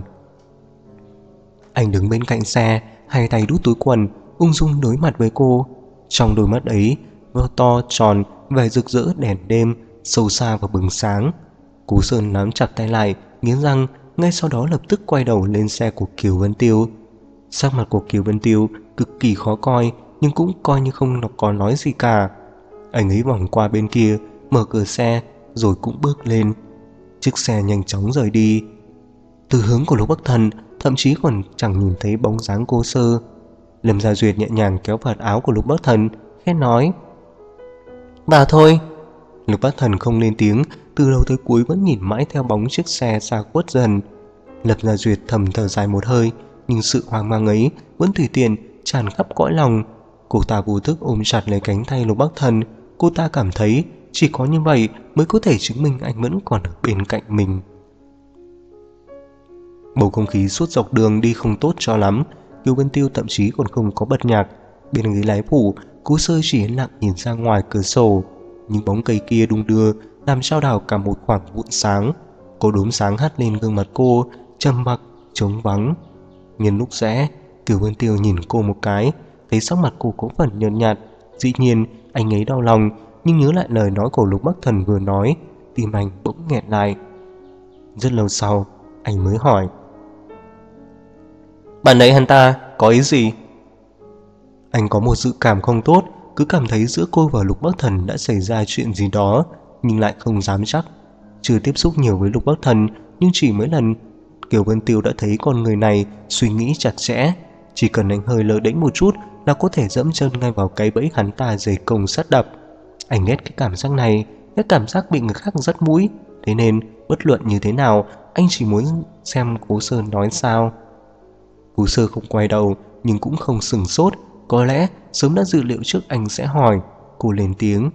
Anh đứng bên cạnh xe, hai tay đút túi quần, ung dung đối mặt với cô. Trong đôi mắt ấy, veo to tròn, vẻ rực rỡ đèn đêm, sâu xa và bừng sáng. Cố Sơn nắm chặt tay lại, nghiến răng, ngay sau đó lập tức quay đầu lên xe của Kiều Vân Tiêu. Sắc mặt của Kiều Vân Tiêu cực kỳ khó coi, nhưng cũng coi như không có nói gì cả. Anh ấy vòng qua bên kia, mở cửa xe, rồi cũng bước lên. Chiếc xe nhanh chóng rời đi. Từ hướng của Lục Bắc Thần, thậm chí còn chẳng nhìn thấy bóng dáng Cố Sơ. Lâm Gia Duyệt nhẹ nhàng kéo vạt áo của Lục Bắc Thần, khẽ nói: Vào thôi. Lục Bắc Thần không lên tiếng, từ đầu tới cuối vẫn nhìn mãi theo bóng chiếc xe xa khuất dần. Lâm Gia Duyệt thầm thở dài một hơi, nhưng sự hoang mang ấy vẫn tùy tiện tràn khắp cõi lòng. Cô ta vô thức ôm chặt lấy cánh tay Lục Bắc Thần. Cô ta cảm thấy chỉ có như vậy mới có thể chứng minh anh vẫn còn ở bên cạnh mình. Bầu không khí suốt dọc đường đi không tốt cho lắm. Kiều Vân Tiêu thậm chí còn không có bật nhạc. Bên ghế lái phụ, Cố Sơ chỉ yên lặng nhìn ra ngoài cửa sổ. Những bóng cây kia đung đưa làm trao đảo cả một khoảng vụn sáng. Có đốm sáng hắt lên gương mặt cô, trầm mặc, trống vắng. Nhân lúc rẽ, Kiều Vân Tiêu nhìn cô một cái, thấy sắc mặt cô có phần nhợt nhạt. Dĩ nhiên anh ấy đau lòng, nhưng nhớ lại lời nói của Lục Bắc Thần vừa nói, tim anh bỗng nghẹn lại. Rất lâu sau, anh mới hỏi: Bạn ấy hắn ta có ý gì? Anh có một dự cảm không tốt, cứ cảm thấy giữa cô và Lục Bắc Thần đã xảy ra chuyện gì đó, nhưng lại không dám chắc. Chưa tiếp xúc nhiều với Lục Bắc Thần, nhưng chỉ mấy lần Kiều Vân Tiêu đã thấy con người này suy nghĩ chặt chẽ. Chỉ cần anh hơi lơ đễnh một chút là có thể dẫm chân ngay vào cái bẫy hắn ta dày công sắt đập. Anh ghét cái cảm giác này, ghét cảm giác bị người khác dắt mũi. Thế nên bất luận như thế nào, anh chỉ muốn xem Cố Sơ nói sao. Cố Sơ không quay đầu, nhưng cũng không sừng sốt. Có lẽ sớm đã dự liệu trước anh sẽ hỏi. Cô lên tiếng: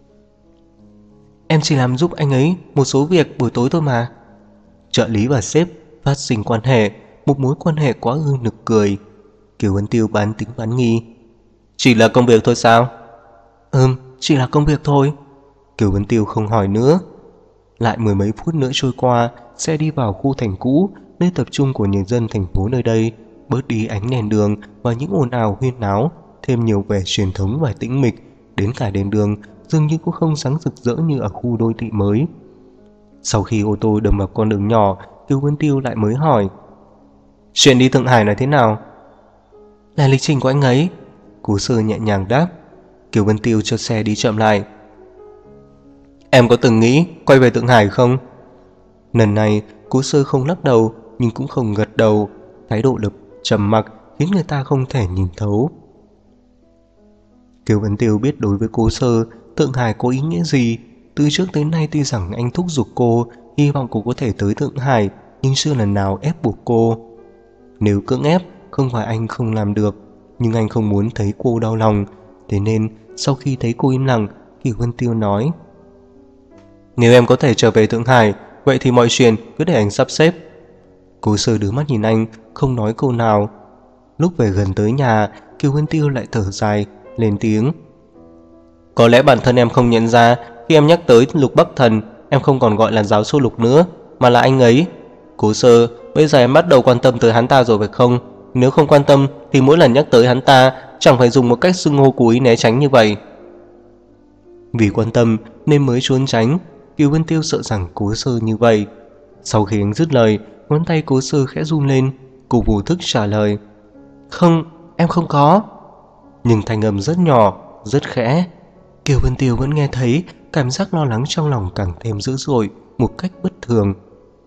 Em chỉ làm giúp anh ấy một số việc buổi tối thôi mà. Trợ lý và sếp phát sinh quan hệ, một mối quan hệ quá ư nực cười. Kiều Vân Tiêu bán tính bán nghi: Chỉ là công việc thôi sao? Ừm, chỉ là công việc thôi. Kiều Vân Tiêu không hỏi nữa. Lại mười mấy phút nữa trôi qua, xe đi vào khu thành cũ, nơi tập trung của nhân dân thành phố nơi đây. Bớt đi ánh đèn đường và những ồn ào huyên náo, thêm nhiều vẻ truyền thống và tĩnh mịch. Đến cả đèn đường dường như cũng không sáng rực rỡ như ở khu đô thị mới. Sau khi ô tô đâm vào con đường nhỏ, Kiều Vân Tiêu lại mới hỏi: Chuyện đi Thượng Hải là thế nào? Là lịch trình của anh ấy. Cố Sơ nhẹ nhàng đáp. Kiều Vân Tiêu cho xe đi chậm lại. Em có từng nghĩ quay về Thượng Hải không? Lần này Cố Sơ không lắc đầu, nhưng cũng không gật đầu. Thái độ lập trầm mặc khiến người ta không thể nhìn thấu. Kiều Vân Tiêu biết đối với Cố Sơ, Thượng Hải có ý nghĩa gì. Từ trước tới nay tuy rằng anh thúc giục cô, hy vọng cô có thể tới Thượng Hải, nhưng chưa lần nào ép buộc cô. Nếu cưỡng ép, không phải anh không làm được, nhưng anh không muốn thấy cô đau lòng. Thế nên sau khi thấy cô im lặng, Kiều Vân Tiêu nói: Nếu em có thể trở về Thượng Hải, vậy thì mọi chuyện cứ để anh sắp xếp. Cố Sơ đưa mắt nhìn anh, không nói câu nào. Lúc về gần tới nhà, Kiều Vân Tiêu lại thở dài, lên tiếng: Có lẽ bản thân em không nhận ra, khi em nhắc tới Lục Bắc Thần, em không còn gọi là giáo sư Lục nữa, mà là anh ấy. Cố Sơ, bây giờ em bắt đầu quan tâm tới hắn ta rồi phải không? Nếu không quan tâm thì mỗi lần nhắc tới hắn ta chẳng phải dùng một cách xưng hô cố ý né tránh như vậy. Vì quan tâm nên mới trốn tránh. Kiều Vân Tiêu sợ rằng Cố Sơ như vậy. Sau khi anh dứt lời, ngón tay Cố Sơ khẽ run lên. Cô vô thức trả lời: Không, em không có. Nhưng thanh âm rất nhỏ, rất khẽ. Kiều Vân Tiêu vẫn nghe thấy. Cảm giác lo lắng trong lòng càng thêm dữ dội, một cách bất thường.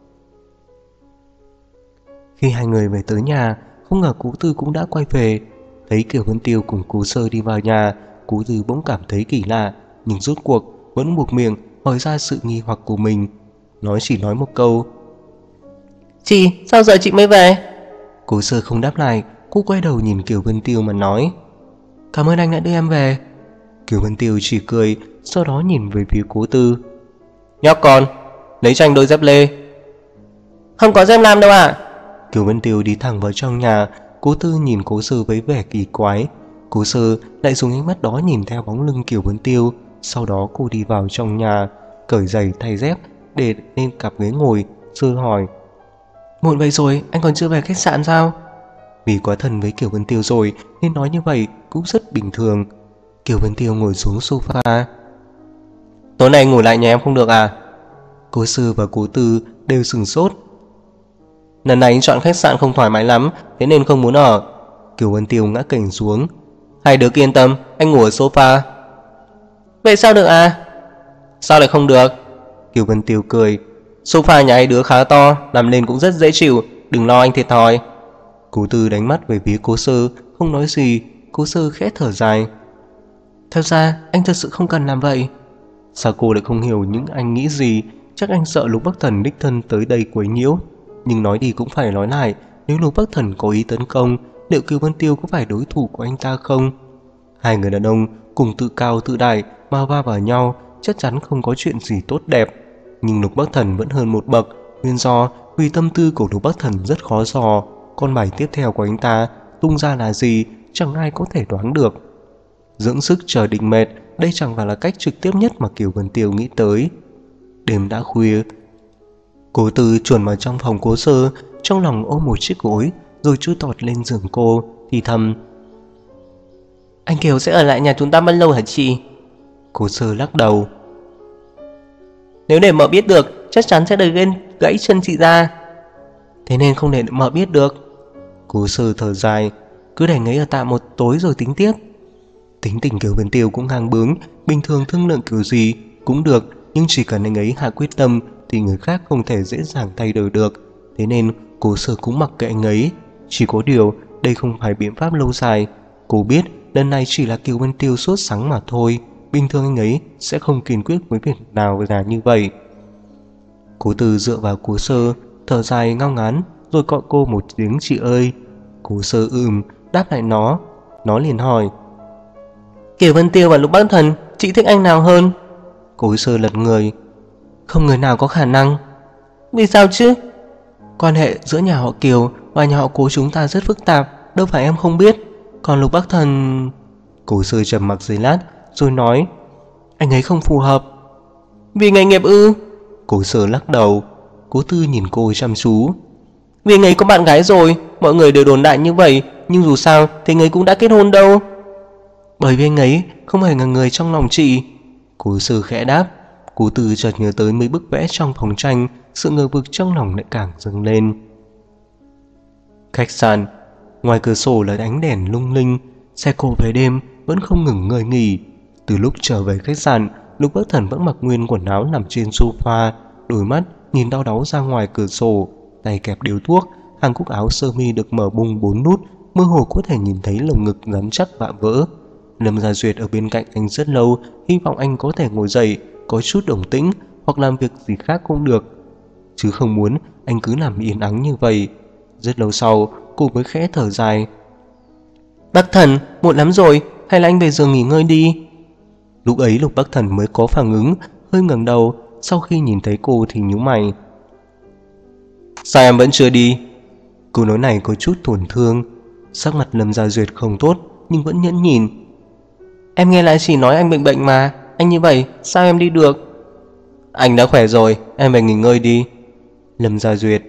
Khi hai người về tới nhà, không ngờ Cố Tư cũng đã quay về. Thấy Kiều Vân Tiêu cùng Cố Sơ đi vào nhà, Cố Tư bỗng cảm thấy kỳ lạ, nhưng rốt cuộc vẫn buộc miệng hỏi ra sự nghi hoặc của mình. Nói chỉ nói một câu: Chị, sao giờ chị mới về? Cố Sơ không đáp lại. Cô quay đầu nhìn Kiều Vân Tiêu mà nói: Cảm ơn anh đã đưa em về. Kiều Vân Tiêu chỉ cười, sau đó nhìn về phía Cố Tư: Nhóc con, lấy cho anh đôi dép lê. Không có dép lam đâu ạ. À? Kiều Vân Tiêu đi thẳng vào trong nhà. Cố Tư nhìn Cố Sơ với vẻ kỳ quái. Cố Sơ lại dùng ánh mắt đó nhìn theo bóng lưng Kiều Vân Tiêu. Sau đó cô đi vào trong nhà, cởi giày thay dép, để lên cặp ghế ngồi, Sơ hỏi: Muộn vậy rồi, anh còn chưa về khách sạn sao? Vì quá thân với Kiều Vân Tiêu rồi nên nói như vậy cũng rất bình thường. Kiều Vân Tiêu ngồi xuống sofa: Tối nay ngủ lại nhà em không được à? Cố Sơ và Cố Tư đều sừng sốt. Lần này anh chọn khách sạn không thoải mái lắm, thế nên không muốn ở. Kiều Vân Tiêu ngã kềnh xuống. Hai đứa yên tâm, anh ngủ ở sofa. Vậy sao được à? Sao lại không được? Kiều Vân Tiêu cười. Sofa nhà hai đứa khá to, nằm lên cũng rất dễ chịu, đừng lo anh thiệt thòi. Cố Tư đánh mắt về phía Cố Sơ, không nói gì. Cố Sơ khẽ thở dài: Thật ra anh thật sự không cần làm vậy. Sao cô lại không hiểu những anh nghĩ gì? Chắc anh sợ Lục Bắc Thần đích thân tới đây quấy nhiễu. Nhưng nói đi cũng phải nói lại, nếu Lục Bắc Thần có ý tấn công liệu Kiều Vân Tiêu có phải đối thủ của anh ta không? Hai người đàn ông cùng tự cao tự đại mà va vào nhau chắc chắn không có chuyện gì tốt đẹp. Nhưng Lục Bắc Thần vẫn hơn một bậc, nguyên do vì tâm tư của Lục Bắc Thần rất khó dò. Con bài tiếp theo của anh ta tung ra là gì chẳng ai có thể đoán được. Dưỡng sức chờ định mệt, đây chẳng phải là cách trực tiếp nhất mà Kiều Vân Tiêu nghĩ tới. Đêm đã khuya, Cố Tư chuồn vào trong phòng Cố Sơ, trong lòng ôm một chiếc gối rồi chui tọt lên giường cô thì thầm: Anh Kiều sẽ ở lại nhà chúng ta bao lâu hả chị? Cố Sơ lắc đầu: Nếu để mợ biết được chắc chắn sẽ đẩy gân gãy chân chị ra. Thế nên không để mợ biết được. Cố Sơ thở dài: Cứ để ngấy ở tạm một tối rồi tính tiếp. Tính tình Kiều Vân Tiêu cũng ngang bướng, bình thường thương lượng kiểu gì cũng được, nhưng chỉ cần anh ấy hạ quyết tâm thì người khác không thể dễ dàng thay đổi được. Thế nên Cố Sơ cũng mặc kệ anh ấy. Chỉ có điều đây không phải biện pháp lâu dài. Cô biết lần này chỉ là Kiều Vân Tiêu sốt sắng mà thôi, bình thường anh ấy sẽ không kiên quyết với việc nào là như vậy. Cố Tư dựa vào Cố Sơ, thở dài ngao ngán rồi gọi cô một tiếng chị ơi. Cố Sơ ừm đáp lại nó. Nó liền hỏi: Kiều Vân Tiêu và Lục Bắc Thần, chị thích anh nào hơn? Cố Sơ lật người: Không người nào có khả năng. Vì sao chứ? Quan hệ giữa nhà họ Kiều và nhà họ Cố chúng ta rất phức tạp, đâu phải em không biết. Còn Lục Bắc Thần... Cố Sơ trầm mặc giây lát rồi nói: Anh ấy không phù hợp. Vì nghề nghiệp ư? Cố Sơ lắc đầu. Cố Tư nhìn cô chăm chú: Vì anh ấy có bạn gái rồi, mọi người đều đồn đại như vậy, nhưng dù sao thì anh ấy cũng đã kết hôn đâu. Bởi vì anh ấy không hề là người trong lòng chị. Cố Sơ khẽ đáp. Cố Tư chợt nhớ tới mấy bức vẽ trong phòng tranh, sự ngờ vực trong lòng lại càng dâng lên. Khách sạn, ngoài cửa sổ là ánh đèn lung linh, xe cộ về đêm vẫn không ngừng ngơi nghỉ. Từ lúc trở về khách sạn, Lục Bắc Thần vẫn mặc nguyên quần áo nằm trên sofa, đôi mắt nhìn đau đáu ra ngoài cửa sổ, tay kẹp điếu thuốc, hàng cúc áo sơ mi được mở bung bốn nút, mơ hồ có thể nhìn thấy lồng ngực rắn chắc vạm vỡ. Lâm Gia Duyệt ở bên cạnh anh rất lâu, hy vọng anh có thể ngồi dậy, có chút đồng tĩnh hoặc làm việc gì khác cũng được, chứ không muốn anh cứ nằm yên ắng như vậy. Rất lâu sau, cô mới khẽ thở dài: Bắc Thần, muộn lắm rồi, hay là anh về giường nghỉ ngơi đi? Lúc ấy Lục Bắc Thần mới có phản ứng, hơi ngẩng đầu, sau khi nhìn thấy cô thì nhíu mày: Sao em vẫn chưa đi? Câu nói này có chút tổn thương. Sắc mặt Lâm Gia Duyệt không tốt nhưng vẫn nhẫn nhìn: Em nghe lại chỉ nói anh bệnh bệnh mà, anh như vậy sao em đi được? Anh đã khỏe rồi, em về nghỉ ngơi đi. Lâm Gia Duyệt: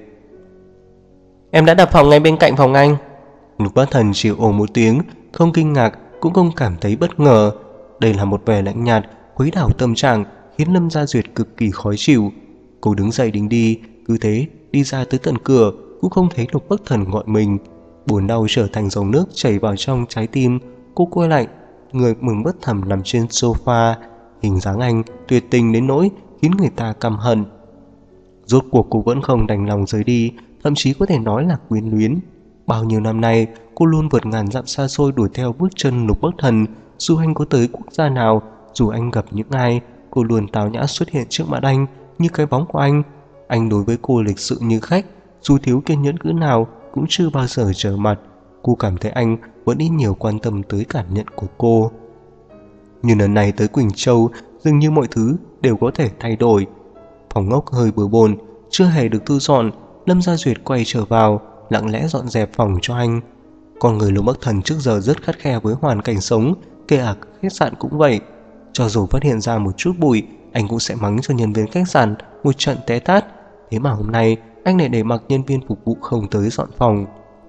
Em đã đặt phòng ngay bên cạnh phòng anh. Lục Bắc Thần chỉ ồ một tiếng, không kinh ngạc cũng không cảm thấy bất ngờ. Đây là một vẻ lạnh nhạt khuấy đảo tâm trạng, khiến Lâm Gia Duyệt cực kỳ khó chịu. Cô đứng dậy định đi, cứ thế đi ra tới tận cửa cũng không thấy Lục Bắc Thần gọi mình. Buồn đau trở thành dòng nước chảy vào trong trái tim. Cô quay lại, người mừng bất thầm nằm trên sofa. Hình dáng anh tuyệt tình đến nỗi khiến người ta căm hận. Rốt cuộc cô vẫn không đành lòng rời đi, thậm chí có thể nói là quyến luyến. Bao nhiêu năm nay cô luôn vượt ngàn dặm xa xôi đuổi theo bước chân Lục Bắc Thần. Dù anh có tới quốc gia nào, dù anh gặp những ai, cô luôn tào nhã xuất hiện trước mặt anh như cái bóng của anh. Anh đối với cô lịch sự như khách, dù thiếu kiên nhẫn cỡ nào cũng chưa bao giờ trở mặt. Cô cảm thấy anh vẫn ít nhiều quan tâm tới cảm nhận của cô. Nhưng lần này tới Quỳnh Châu, dường như mọi thứ đều có thể thay đổi. Phòng ốc hơi bừa bộn, chưa hề được thu dọn. Lâm Gia Duyệt quay trở vào, lặng lẽ dọn dẹp phòng cho anh. Con người Lục Bắc Thần trước giờ rất khắt khe với hoàn cảnh sống, kể cả khách sạn cũng vậy. Cho dù phát hiện ra một chút bụi, anh cũng sẽ mắng cho nhân viên khách sạn một trận té tát. Thế mà hôm nay anh lại để mặc nhân viên phục vụ không tới dọn phòng.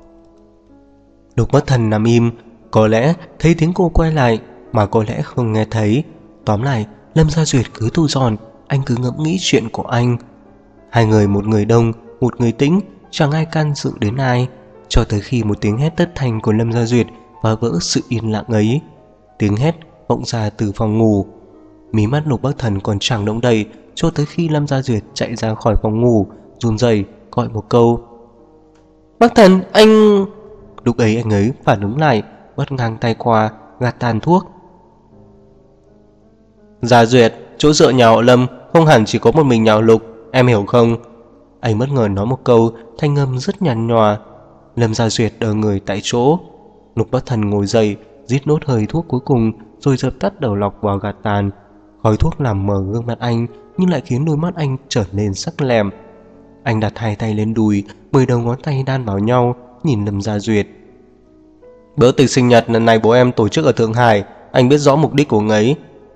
Lục Bắc Thần nằm im, có lẽ thấy tiếng cô quay lại, mà có lẽ không nghe thấy. Tóm lại, Lâm Gia Duyệt cứ thu dọn, anh cứ ngẫm nghĩ chuyện của anh. Hai người, một người đông, một người tĩnh, chẳng ai can dự đến ai, cho tới khi một tiếng hét tất thành của Lâm Gia Duyệt phá vỡ sự yên lặng ấy. Tiếng hét vọng ra từ phòng ngủ. Mí mắt Lục Bắc Thần còn chẳng động đậy cho tới khi Lâm Gia Duyệt chạy ra khỏi phòng ngủ, run rẩy gọi một câu: Bắc Thần, anh... Lúc ấy anh ấy phản ứng lại, bắt ngang tay qua, gạt tàn thuốc. Gia Duyệt, chỗ dựa nhà họ Lâm không hẳn chỉ có một mình nhà họ Lục, em hiểu không? Anh bất ngờ nói một câu, thanh âm rất nhàn nhòa. Lâm Gia Duyệt đờ người tại chỗ. Lục Bắc Thần ngồi dậy, rít nốt hơi thuốc cuối cùng rồi dập tắt đầu lọc vào gạt tàn. Khói thuốc làm mờ gương mặt anh nhưng lại khiến đôi mắt anh trở nên sắc lẹm. Anh đặt hai tay lên đùi, mười đầu ngón tay đan vào nhau, nhìn Lâm Gia Duyệt. Bữa tiệc sinh nhật lần này bố em tổ chức ở Thượng Hải, anh biết rõ mục đích của ấy.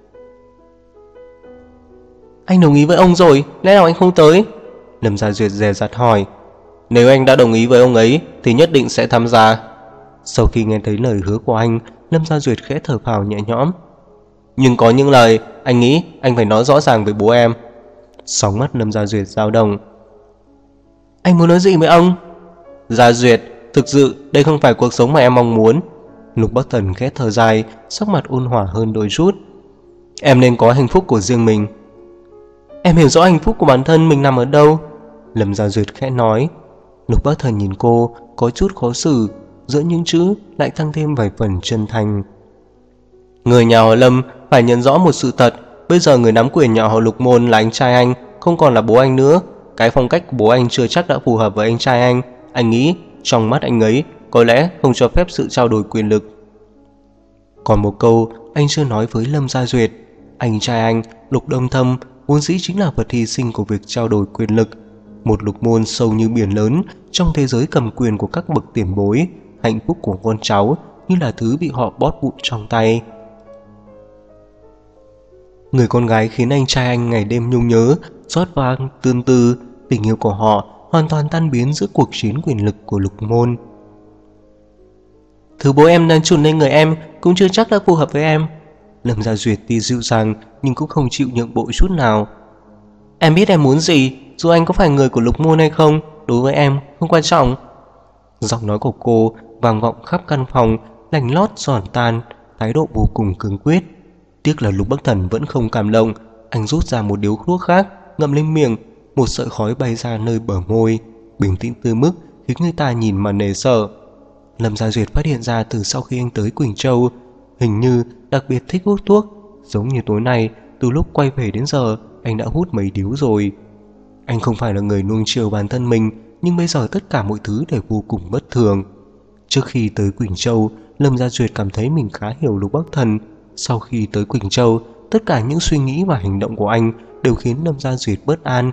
Anh đồng ý với ông rồi, lẽ nào anh không tới? Lâm Gia Duyệt dè dặt hỏi. Nếu anh đã đồng ý với ông ấy thì nhất định sẽ tham gia. Sau khi nghe thấy lời hứa của anh, Lâm Gia Duyệt khẽ thở phào nhẹ nhõm. Nhưng có những lời anh nghĩ anh phải nói rõ ràng với bố em. Sóng mắt Lâm Gia Duyệt dao động. Anh muốn nói gì với ông? Gia Duyệt, thực sự đây không phải cuộc sống mà em mong muốn. Lục Bắc Thần khẽ thở dài, sắc mặt ôn hòa hơn đôi chút. Em nên có hạnh phúc của riêng mình. Em hiểu rõ hạnh phúc của bản thân mình nằm ở đâu, Lâm Gia Duyệt khẽ nói. Lục Bắc Thần nhìn cô có chút khó xử, giữa những chữ lại tăng thêm vài phần chân thành. Người nhà họ Lâm phải nhận rõ một sự thật, bây giờ người nắm quyền nhà họ Lục Môn là anh trai anh, không còn là bố anh nữa. Cái phong cách của bố anh chưa chắc đã phù hợp với anh trai anh. Anh nghĩ trong mắt anh ấy có lẽ không cho phép sự trao đổi quyền lực. Còn một câu anh chưa nói với Lâm Gia Duyệt. Anh trai anh, Lục Đông Thâm, vốn dĩ chính là vật hy sinh của việc trao đổi quyền lực. Một Lục Môn sâu như biển lớn trong thế giới cầm quyền của các bậc tiền bối. Hạnh phúc của con cháu như là thứ bị họ bóp vụn trong tay. Người con gái khiến anh trai anh ngày đêm nhung nhớ, rót vang tương tư. Tình yêu của họ hoàn toàn tan biến giữa cuộc chiến quyền lực của Lục Môn. Thứ bố em đang chùn lên người em cũng chưa chắc đã phù hợp với em. Lâm Gia Duyệt tuy dịu dàng nhưng cũng không chịu nhượng bộ chút nào. Em biết em muốn gì, dù anh có phải người của Lục Môn hay không, đối với em không quan trọng. Giọng nói của cô vang vọng khắp căn phòng, lành lót giòn tan, thái độ vô cùng cứng quyết. Tiếc là Lục Bắc Thần vẫn không cảm động. Anh rút ra một điếu thuốc khác, ngậm lên miệng, một sợi khói bay ra nơi bờ môi, bình tĩnh tới mức khiến người ta nhìn mà nể sợ. Lâm Gia Duyệt phát hiện ra từ sau khi anh tới Quỳnh Châu, hình như đặc biệt thích hút thuốc. Giống như tối nay, từ lúc quay về đến giờ anh đã hút mấy điếu rồi. Anh không phải là người nuông chiều bản thân mình, nhưng bây giờ tất cả mọi thứ đều vô cùng bất thường. Trước khi tới Quỳnh Châu, Lâm Gia Duyệt cảm thấy mình khá hiểu Lục Bắc Thần. Sau khi tới Quỳnh Châu, tất cả những suy nghĩ và hành động của anh đều khiến Lâm Gia Duyệt bất an.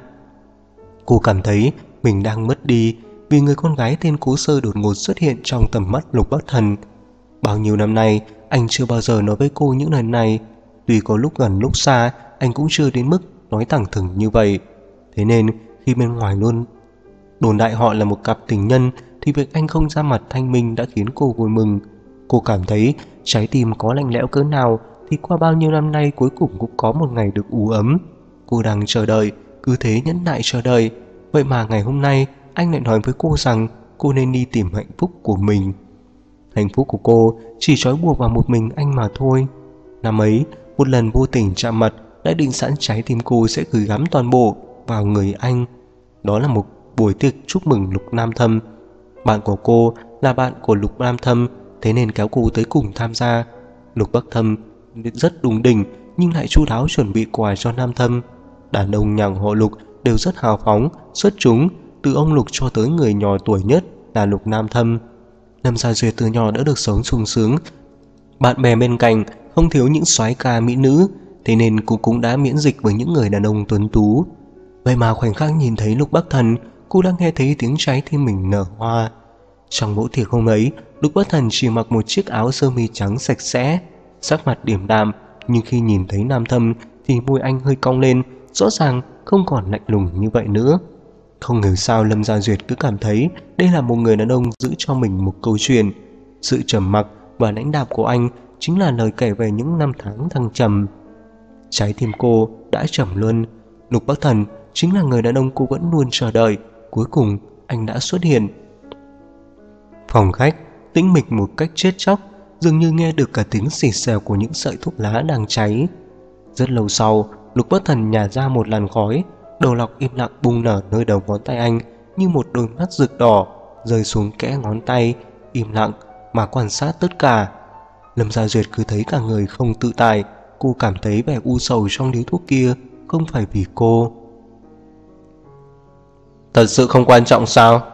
Cô cảm thấy mình đang mất đi vì người con gái tên Cố Sơ đột ngột xuất hiện trong tầm mắt Lục Bắc Thần. Bao nhiêu năm nay anh chưa bao giờ nói với cô những lời này. Tuy có lúc gần lúc xa, anh cũng chưa đến mức nói thẳng thừng như vậy. Thế nên khi bên ngoài luôn đồn đại họ là một cặp tình nhân, thì việc anh không ra mặt thanh minh đã khiến cô vui mừng. Cô cảm thấy trái tim có lạnh lẽo cỡ nào thì qua bao nhiêu năm nay cuối cùng cũng có một ngày được u ấm. Cô đang chờ đợi, cứ thế nhẫn nại chờ đợi. Vậy mà ngày hôm nay anh lại nói với cô rằng cô nên đi tìm hạnh phúc của mình. Hạnh phúc của cô chỉ trói buộc vào một mình anh mà thôi. Năm ấy, một lần vô tình chạm mặt đã định sẵn trái tim cô sẽ gửi gắm toàn bộ vào người anh. Đó là một buổi tiệc chúc mừng Lục Nam Thâm. Bạn của cô là bạn của Lục Nam Thâm, thế nên kéo cô tới cùng tham gia. Lục Bắc Thâm rất đùng đỉnh nhưng lại chu đáo chuẩn bị quà cho Nam Thâm. Đàn ông nhà họ Lục đều rất hào phóng, xuất chúng, từ ông Lục cho tới người nhỏ tuổi nhất là Lục Nam Thâm. Lâm Gia Duyệt từ nhỏ đã được sống sung sướng, bạn bè bên cạnh không thiếu những soái ca mỹ nữ, thế nên cô cũng đã miễn dịch với những người đàn ông tuấn tú. Vậy mà khoảnh khắc nhìn thấy Lục Bắc Thần, cô đang nghe thấy tiếng trái tim mình nở hoa. Trong bữa tiệc hôm ấy, Lục Bắc Thần chỉ mặc một chiếc áo sơ mi trắng sạch sẽ, sắc mặt điềm đạm, nhưng khi nhìn thấy Nam Thâm thì môi anh hơi cong lên, rõ ràng không còn lạnh lùng như vậy nữa. Không hiểu sao Lâm Gia Duyệt cứ cảm thấy đây là một người đàn ông giữ cho mình một câu chuyện. Sự trầm mặc và lãnh đạm của anh chính là lời kể về những năm tháng thăng trầm. Trái tim cô đã trầm luân. Lục Bắc Thần chính là người đàn ông cô vẫn luôn chờ đợi. Cuối cùng anh đã xuất hiện. Phòng khách tĩnh mịch một cách chết chóc, dường như nghe được cả tiếng xì xèo của những sợi thuốc lá đang cháy. Rất lâu sau, Lục Bắc Thần nhả ra một làn khói, đầu lọc im lặng bung nở nơi đầu ngón tay anh như một đôi mắt rực đỏ rơi xuống kẽ ngón tay, im lặng mà quan sát tất cả. Lâm Gia Duyệt cứ thấy cả người không tự tại. Cô cảm thấy vẻ u sầu trong điếu thuốc kia không phải vì cô. Thật sự không quan trọng sao?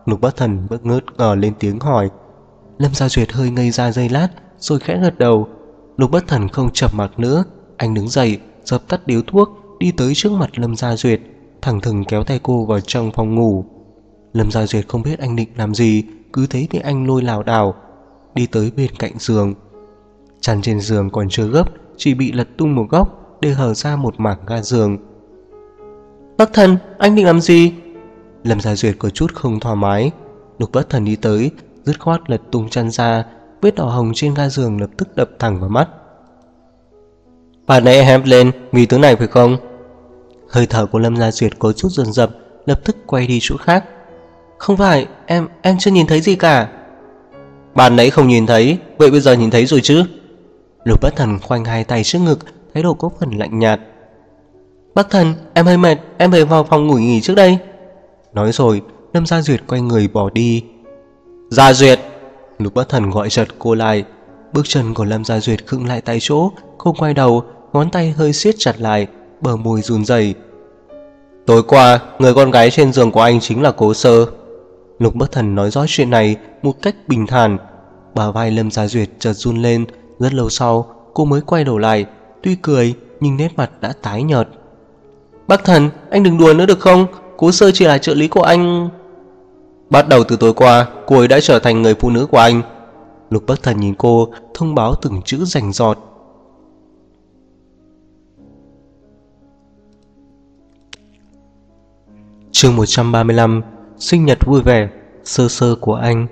Lục Bắc Thần bất ngớt ngờ lên tiếng hỏi. Lâm Gia Duyệt hơi ngây ra giây lát rồi khẽ gật đầu. Lục Bắc Thần không chậm mặc nữa, anh đứng dậy dập tắt điếu thuốc, đi tới trước mặt Lâm Gia Duyệt, thẳng thừng kéo tay cô vào trong phòng ngủ. Lâm Gia Duyệt không biết anh định làm gì, cứ thế bị anh lôi lảo đảo đi tới bên cạnh giường. Chăn trên giường còn chưa gấp, chỉ bị lật tung một góc để hở ra một mảng ga giường. Bắc Thần, anh định làm gì? Lâm Gia Duyệt có chút không thoải mái. Lục Bắc Thần đi tới, dứt khoát lật tung chăn ra, vết đỏ hồng trên ga giường lập tức đập thẳng vào mắt. Bạn nãy em lên vì thứ này phải không? Hơi thở của Lâm Gia Duyệt có chút dần dập, lập tức quay đi chỗ khác. Không phải, em em chưa nhìn thấy gì cả. Bạn nãy không nhìn thấy, vậy bây giờ nhìn thấy rồi chứ? Lục Bắc Thần khoanh hai tay trước ngực, thái độ có phần lạnh nhạt. Bắc Thần, em hơi mệt, em về vào phòng ngủ nghỉ trước đây. Nói rồi, Lâm Gia Duyệt quay người bỏ đi. Gia Duyệt! Lục Bắc Thần gọi giật cô lại. Bước chân của Lâm Gia Duyệt khựng lại tại chỗ, không quay đầu, ngón tay hơi siết chặt lại, bờ môi run rẩy. Tối qua, người con gái trên giường của anh chính là Cố Sơ. Lục Bắc Thần nói rõ chuyện này một cách bình thản. Bả vai Lâm Gia Duyệt chợt run lên. Rất lâu sau cô mới quay đầu lại, tuy cười nhưng nét mặt đã tái nhợt. Bắc Thần, anh đừng đùa nữa được không? Cố Sơ chỉ là trợ lý của anh. Bắt đầu từ tối qua, cô ấy đã trở thành người phụ nữ của anh. Lục Bắc Thần nhìn cô, thông báo từng chữ rành rọt. Chương một trăm ba mươi lăm. Sinh nhật vui vẻ. Sơ sơ của anh.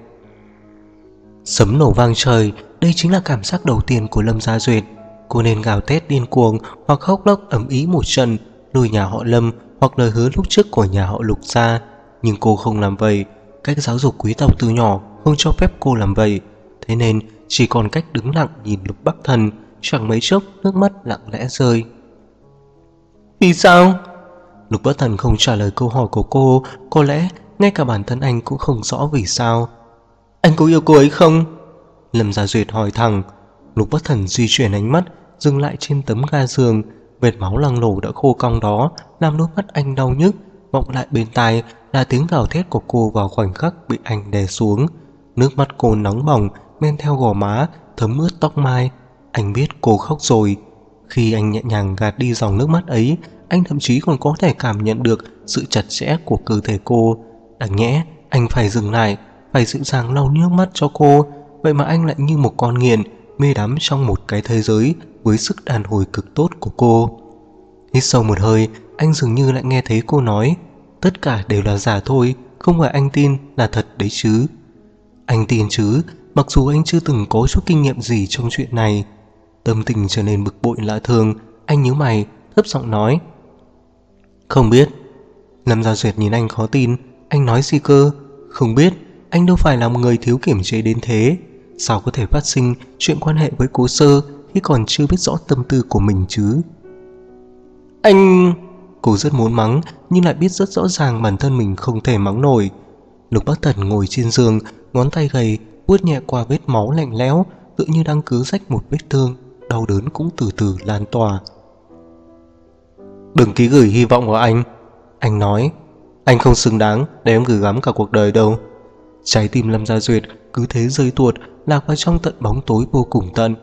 Sấm nổ vang trời, đây chính là cảm giác đầu tiên của Lâm Gia Duyệt. Cô nên gào thét điên cuồng hoặc khóc lóc ầm ĩ một trận, lùi nhà họ Lâm hoặc lời hứa lúc trước của nhà họ Lục ra. Nhưng cô không làm vậy. Cách giáo dục quý tộc từ nhỏ không cho phép cô làm vậy. Thế nên chỉ còn cách đứng lặng nhìn Lục Bắc Thần. Chẳng mấy chốc nước mắt lặng lẽ rơi. Vì sao? Lục Bắc Thần không trả lời câu hỏi của cô. Có lẽ ngay cả bản thân anh cũng không rõ vì sao. Anh có yêu cô ấy không? Lâm Gia Duyệt hỏi thẳng. Lục Bắc Thần di chuyển ánh mắt dừng lại trên tấm ga giường. Vệt máu loang lổ đã khô cong đó làm đôi mắt anh đau nhức. Vọng lại bên tai là tiếng gào thét của cô vào khoảnh khắc bị anh đè xuống. Nước mắt cô nóng bỏng men theo gò má, thấm ướt tóc mai. Anh biết cô khóc rồi. Khi anh nhẹ nhàng gạt đi dòng nước mắt ấy, anh thậm chí còn có thể cảm nhận được sự chặt chẽ của cơ thể cô. Đáng nhẽ anh phải dừng lại, phải dịu dàng lau nước mắt cho cô. Vậy mà anh lại như một con nghiện, mê đắm trong một cái thế giới với sức đàn hồi cực tốt của cô. Hít sâu một hơi, anh dường như lại nghe thấy cô nói, tất cả đều là giả thôi, không phải anh tin là thật đấy chứ. Anh tin chứ, mặc dù anh chưa từng có chút kinh nghiệm gì trong chuyện này. Tâm tình trở nên bực bội lạ thường, anh nhíu mày, thấp giọng nói. Không biết. Lâm Gia Duyệt nhìn anh khó tin. Anh nói gì cơ? Không biết. Anh đâu phải là một người thiếu kiểm chế đến thế. Sao có thể phát sinh chuyện quan hệ với Cố Sơ khi còn chưa biết rõ tâm tư của mình chứ? Anh... Cô rất muốn mắng nhưng lại biết rất rõ ràng bản thân mình không thể mắng nổi. Lục Bắc Thần ngồi trên giường, ngón tay gầy vuốt nhẹ qua vết máu lạnh lẽo, tự như đang cứ rách một vết thương. Đau đớn cũng từ từ lan tỏa. Đừng ký gửi hy vọng vào anh. Anh nói. Anh không xứng đáng để em gửi gắm cả cuộc đời đâu. Trái tim Lâm Gia Duyệt cứ thế rơi tuột, lạc vào trong tận bóng tối vô cùng tận.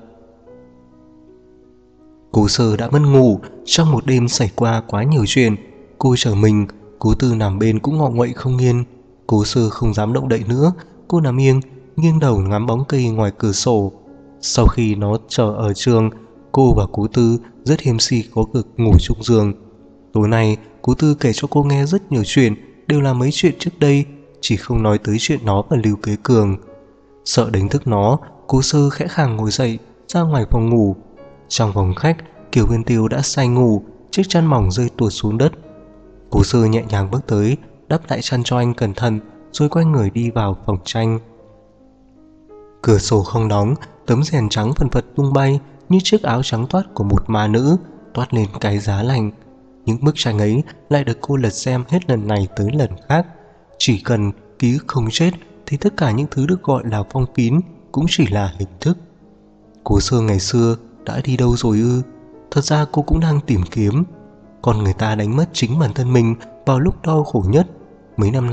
Cố Sơ đã mất ngủ. Trong một đêm xảy qua quá nhiều chuyện. Cô trở mình, Cố Tư nằm bên cũng ngọ nguậy không yên. Cố Sơ không dám động đậy nữa. Cô nằm yên, nghiêng đầu ngắm bóng cây ngoài cửa sổ. Sau khi nó chờ ở trường, cô và Cố Tư rất hiếm khi có cực ngủ chung giường. Tối nay Cố Tư kể cho cô nghe rất nhiều chuyện, đều là mấy chuyện trước đây, chỉ không nói tới chuyện nó và Lưu Kế Cường. Sợ đánh thức nó, Cố Sơ khẽ khàng ngồi dậy ra ngoài phòng ngủ. Trong phòng khách, Kiều Huyên Tiêu đã say ngủ, chiếc chăn mỏng rơi tuột xuống đất. Cố Sơ nhẹ nhàng bước tới, đắp lại chăn cho anh cẩn thận, rồi quay người đi vào phòng tranh. Cửa sổ không đóng, tấm rèn trắng phần phật tung bay như chiếc áo trắng toát của một ma nữ, toát lên cái giá lạnh. Những bức tranh ấy lại được cô lật xem hết lần này tới lần khác. Chỉ cần ký ức không chết thì tất cả những thứ được gọi là phong kín cũng chỉ là hình thức. Cố Sơ ngày xưa đã đi đâu rồi ư? Thật ra cô cũng đang tìm kiếm. Còn người ta đánh mất chính bản thân mình vào lúc đau khổ nhất. Mấy năm nay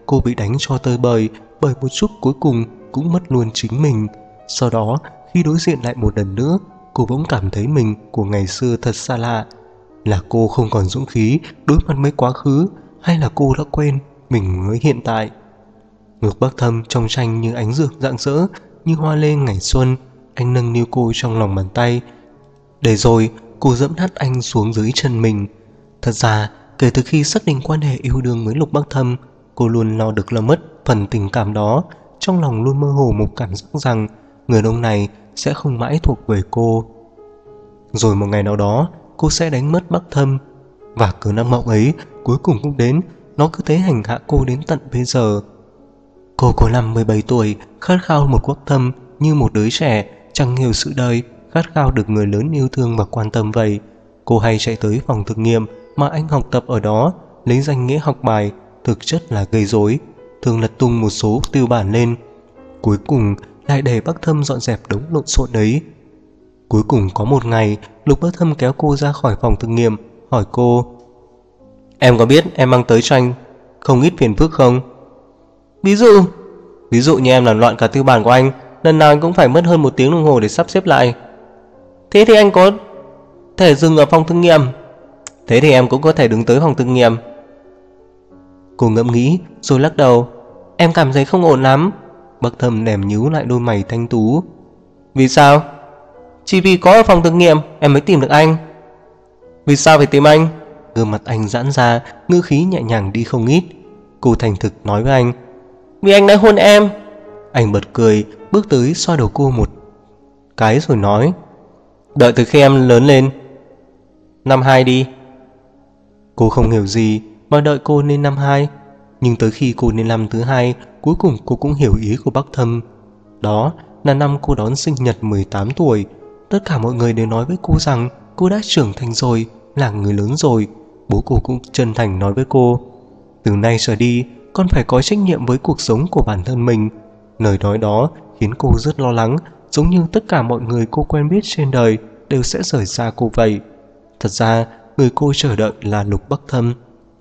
cô bị đánh cho tơi bời, bởi một chút cuối cùng cũng mất luôn chính mình. Sau đó, khi đối diện lại một lần nữa, cô bỗng cảm thấy mình của ngày xưa thật xa lạ. Là cô không còn dũng khí đối mặt với quá khứ, hay là cô đã quên mình với hiện tại? Ngược Bắc Thâm trong tranh như ánh dược rạng rỡ, như hoa lê ngày xuân. Anh nâng niu cô trong lòng bàn tay, để rồi cô dẫm nát anh xuống dưới chân mình. Thật ra, kể từ khi xác định quan hệ yêu đương với Lục Bắc Thâm, cô luôn lo được là mất phần tình cảm đó. Trong lòng luôn mơ hồ một cảm giác rằng người đàn ông này sẽ không mãi thuộc về cô. Rồi một ngày nào đó, cô sẽ đánh mất Bắc Thâm. Và cơn ác mộng ấy cuối cùng cũng đến. Nó cứ thế hành hạ cô đến tận bây giờ. Cô có năm mười bảy tuổi, khát khao một Bắc Thâm như một đứa trẻ chẳng hiểu sự đời, khát khao được người lớn yêu thương và quan tâm vậy. Cô hay chạy tới phòng thực nghiệm mà anh học tập ở đó, lấy danh nghĩa học bài, thực chất là gây rối, thường lật tung một số tiêu bản lên. Cuối cùng lại để Bắc Thâm dọn dẹp đống lộn xộn ấy. Cuối cùng có một ngày, Lục Bắc Thâm kéo cô ra khỏi phòng thực nghiệm, hỏi cô: "Em có biết em mang tới cho anh không ít phiền phức không?" Ví dụ? Ví dụ như em làm loạn cả tiêu bản của anh, lần nào anh cũng phải mất hơn một tiếng đồng hồ để sắp xếp lại. Thế thì anh có thể dừng ở phòng thực nghiệm. Thế thì em cũng có thể đứng tới phòng thực nghiệm. Cô ngẫm nghĩ rồi lắc đầu. Em cảm thấy không ổn lắm. Bắc Thâm nèm nhíu lại đôi mày thanh tú. Vì sao? Chỉ vì có ở phòng thực nghiệm em mới tìm được anh. Vì sao phải tìm anh? Gương mặt anh giãn ra, ngữ khí nhẹ nhàng đi không ít. Cô thành thực nói với anh: Vì anh đã hôn em. Anh bật cười, bước tới xoa đầu cô một cái rồi nói: Đợi từ khi em lớn lên. Năm hai đi. Cô không hiểu gì mà đợi cô lên năm hai. Nhưng tới khi cô lên năm thứ hai, cuối cùng cô cũng hiểu ý của Bắc Thâm. Đó là năm cô đón sinh nhật mười tám tuổi. Tất cả mọi người đều nói với cô rằng cô đã trưởng thành rồi, là người lớn rồi. Bố cô cũng chân thành nói với cô: Từ nay trở đi, con phải có trách nhiệm với cuộc sống của bản thân mình. Lời nói đó khiến cô rất lo lắng, giống như tất cả mọi người cô quen biết trên đời đều sẽ rời xa cô vậy. Thật ra, người cô chờ đợi là Lục Bắc Thâm.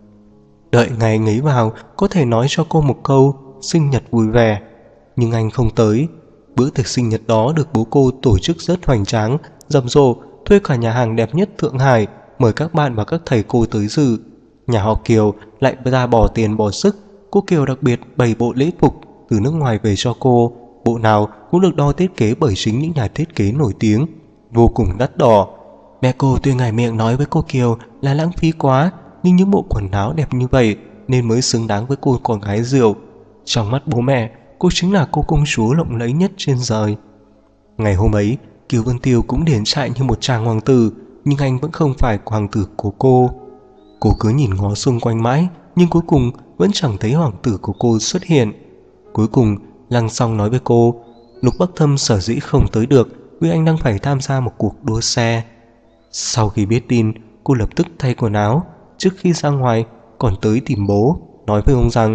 Đợi ngày anh ấy vào, có thể nói cho cô một câu sinh nhật vui vẻ. Nhưng anh không tới. Bữa tiệc sinh nhật đó được bố cô tổ chức rất hoành tráng, rầm rộ, thuê cả nhà hàng đẹp nhất Thượng Hải, mời các bạn và các thầy cô tới dự. Nhà họ Kiều lại ra bỏ tiền bỏ sức. Cô Kiều đặc biệt bày bộ lễ phục từ nước ngoài về cho cô. Bộ nào cũng được đo thiết kế bởi chính những nhà thiết kế nổi tiếng, vô cùng đắt đỏ. Mẹ cô tuy ngải miệng nói với cô Kiều là lãng phí quá, nhưng những bộ quần áo đẹp như vậy nên mới xứng đáng với cô con gái rượu. Trong mắt bố mẹ, cô chính là cô công chúa lộng lẫy nhất trên đời. Ngày hôm ấy, Kiều Vân Tiêu cũng điển trại như một chàng hoàng tử, nhưng anh vẫn không phải hoàng tử của cô. Cô cứ nhìn ngó xung quanh mãi, nhưng cuối cùng vẫn chẳng thấy hoàng tử của cô xuất hiện. Cuối cùng, Lăng Song nói với cô, Lục Bắc Thâm sở dĩ không tới được vì anh đang phải tham gia một cuộc đua xe. Sau khi biết tin, cô lập tức thay quần áo. Trước khi ra ngoài, còn tới tìm bố, nói với ông rằng: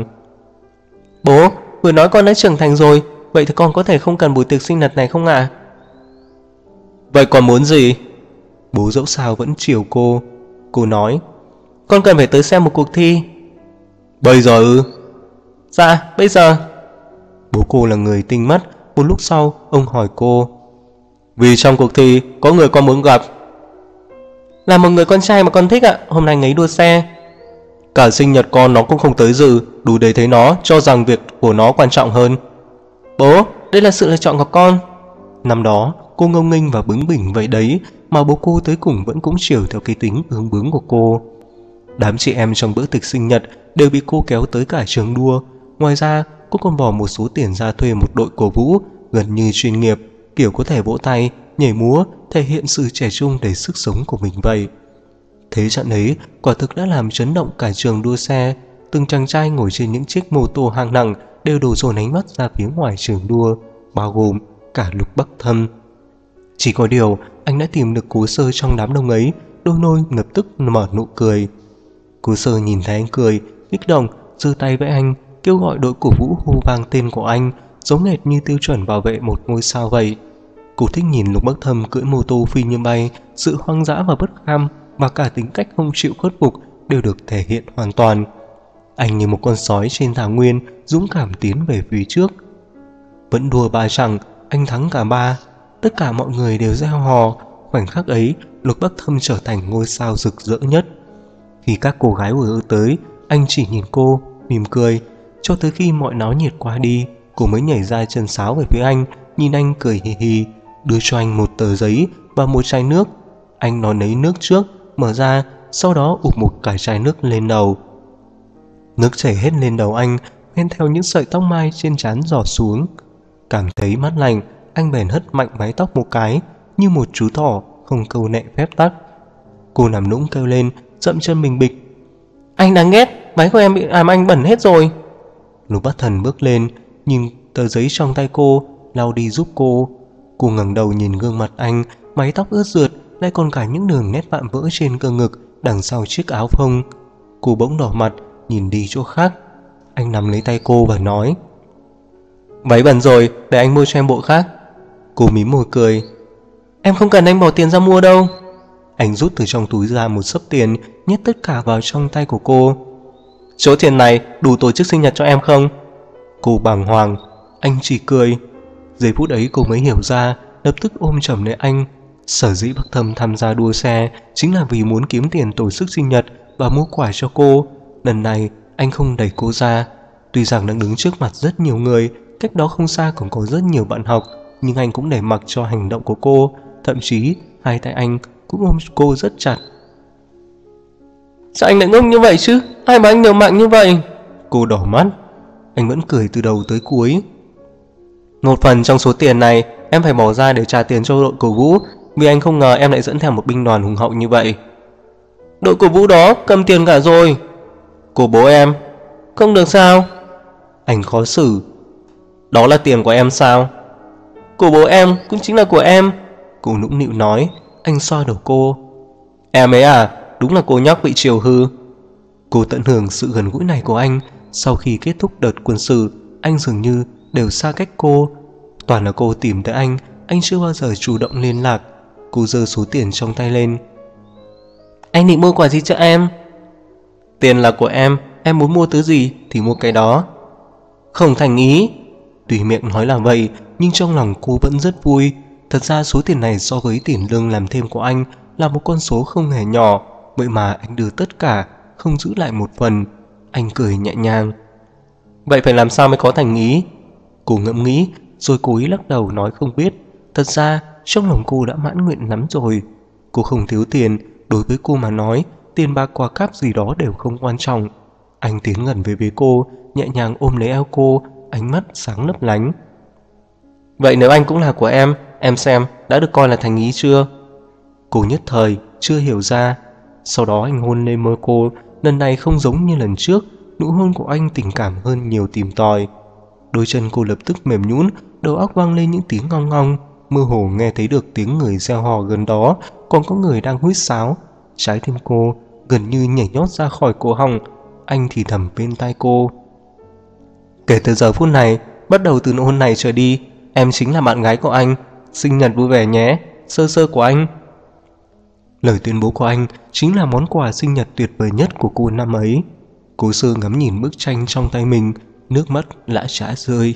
Bố, vừa nói con đã trưởng thành rồi, vậy thì con có thể không cần buổi tiệc sinh nhật này không ạ? À? Vậy con muốn gì? Bố dẫu sao vẫn chiều cô. Cô nói: Con cần phải tới xem một cuộc thi. Bây giờ ư? Dạ, bây giờ. Bố cô là người tinh mắt. Một lúc sau, ông hỏi cô: Vì trong cuộc thi có người con muốn gặp. Là một người con trai mà con thích ạ. Hôm nay ngấy đua xe. Cả sinh nhật con nó cũng không tới dự, đủ để thấy nó cho rằng việc của nó quan trọng hơn. Bố, đây là sự lựa chọn của con. Năm đó cô ngông nghênh và bướng bỉnh vậy đấy, mà bố cô tới cùng vẫn cũng chiều theo cái tính bướng bướng của cô. Đám chị em trong bữa tiệc sinh nhật đều bị cô kéo tới cả trường đua. Ngoài ra, cô còn bỏ một số tiền ra thuê một đội cổ vũ gần như chuyên nghiệp, kiểu có thể vỗ tay, nhảy múa, thể hiện sự trẻ trung đầy sức sống của mình vậy. Thế trận ấy quả thực đã làm chấn động cả trường đua xe. Từng chàng trai ngồi trên những chiếc mô tô hạng nặng đều đổ dồn ánh mắt ra phía ngoài trường đua, bao gồm cả Lục Bắc Thâm. Chỉ có điều anh đã tìm được Cố Sơ trong đám đông ấy, đôi môi lập tức mở nụ cười. Cố Sơ nhìn thấy anh cười, kích động, giơ tay với anh, kêu gọi đội cổ vũ hô vang tên của anh, giống hệt như tiêu chuẩn bảo vệ một ngôi sao vậy. Cô thích nhìn Lục Bắc Thâm cưỡi mô tô phi như bay, sự hoang dã và bất kham và cả tính cách không chịu khuất phục đều được thể hiện hoàn toàn. Anh như một con sói trên thảo nguyên, dũng cảm tiến về phía trước. Vẫn đua ba chặng, anh thắng cả ba. Tất cả mọi người đều reo hò. Khoảnh khắc ấy, Lục Bắc Thâm trở thành ngôi sao rực rỡ nhất. Khi các cô gái vừa tới, anh chỉ nhìn cô, mỉm cười. Cho tới khi mọi náo nhiệt qua đi, cô mới nhảy ra chân sáo về phía anh, nhìn anh cười hì hì, đưa cho anh một tờ giấy và một chai nước. Anh đón lấy nước trước, mở ra, sau đó ụp một cái chai nước lên đầu. Nước chảy hết lên đầu anh, men theo những sợi tóc mai trên trán giọt xuống. Cảm thấy mát lành, anh bèn hất mạnh mái tóc một cái, như một chú thỏ không câu nệ phép tắc. Cô nằm nũng kêu lên, dậm chân mình bịch. Anh đáng ghét, váy của em bị làm anh bẩn hết rồi. Lục Bắc Thần bước lên, nhìn tờ giấy trong tay cô, lau đi giúp cô. Cô ngẩng đầu nhìn gương mặt anh, mái tóc ướt rượt, lại còn cả những đường nét vạm vỡ trên cơ ngực đằng sau chiếc áo phông. Cô bỗng đỏ mặt, nhìn đi chỗ khác. Anh nắm lấy tay cô và nói: Váy bẩn rồi, để anh mua cho em bộ khác. Cô mím môi cười: Em không cần anh bỏ tiền ra mua đâu. Anh rút từ trong túi ra một xấp tiền, nhét tất cả vào trong tay của cô. Số tiền này đủ tổ chức sinh nhật cho em không? Cô bàng hoàng. Anh chỉ cười. Giây phút ấy cô mới hiểu ra, lập tức ôm chầm lấy anh. Sở dĩ Bắc Thâm tham gia đua xe chính là vì muốn kiếm tiền tổ chức sinh nhật và mua quà cho cô. Lần này anh không đẩy cô ra. Tuy rằng đang đứng trước mặt rất nhiều người, cách đó không xa còn có rất nhiều bạn học, nhưng anh cũng để mặc cho hành động của cô. Thậm chí hai tay anh cũng ôm cô rất chặt. Sao anh lại ngốc như vậy chứ? Ai mà anh liều mạng như vậy? Cô đỏ mắt. Anh vẫn cười từ đầu tới cuối. Một phần trong số tiền này em phải bỏ ra để trả tiền cho đội cổ vũ, vì anh không ngờ em lại dẫn theo một binh đoàn hùng hậu như vậy. Đội cổ vũ đó cầm tiền cả rồi. Của bố em. Không được sao? Anh khó xử. Đó là tiền của em sao? Của bố em cũng chính là của em. Cô nũng nịu nói. Anh xoa đầu cô. Em ấy à, đúng là cô nhóc bị chiều hư. Cô tận hưởng sự gần gũi này của anh. Sau khi kết thúc đợt quân sự, anh dường như đều xa cách cô. Toàn là cô tìm tới anh, anh chưa bao giờ chủ động liên lạc. Cô giơ số tiền trong tay lên. Anh định mua quà gì cho em? Tiền là của em, em muốn mua thứ gì thì mua cái đó. Không thành ý. Tuy miệng nói là vậy, nhưng trong lòng cô vẫn rất vui. Thật ra số tiền này so với tiền lương làm thêm của anh là một con số không hề nhỏ. Vậy mà anh đưa tất cả, không giữ lại một phần. Anh cười nhẹ nhàng. Vậy phải làm sao mới có thành ý? Cô ngẫm nghĩ, rồi cố ý lắc đầu nói không biết. Thật ra trong lòng cô đã mãn nguyện lắm rồi. Cô không thiếu tiền. Đối với cô mà nói, tiền bạc quà cáp gì đó đều không quan trọng. Anh tiến gần về phía cô, nhẹ nhàng ôm lấy eo cô, ánh mắt sáng lấp lánh. Vậy nếu anh cũng là của em, em xem đã được coi là thành ý chưa? Cô nhất thời chưa hiểu ra. Sau đó anh hôn lên môi cô. Lần này không giống như lần trước, nụ hôn của anh tình cảm hơn nhiều tìm tòi. Đôi chân cô lập tức mềm nhũn, đầu óc vang lên những tiếng ngong ngong. Mơ hồ nghe thấy được tiếng người reo hò gần đó, còn có người đang huýt sáo. Trái tim cô gần như nhảy nhót ra khỏi cổ họng. Anh thì thầm bên tai cô. Kể từ giờ phút này, bắt đầu từ nụ hôn này trở đi, em chính là bạn gái của anh. Sinh nhật vui vẻ nhé, sơ sơ của anh. Lời tuyên bố của anh chính là món quà sinh nhật tuyệt vời nhất của cô năm ấy. Cố Sơ ngắm nhìn bức tranh trong tay mình, nước mắt lã chã rơi.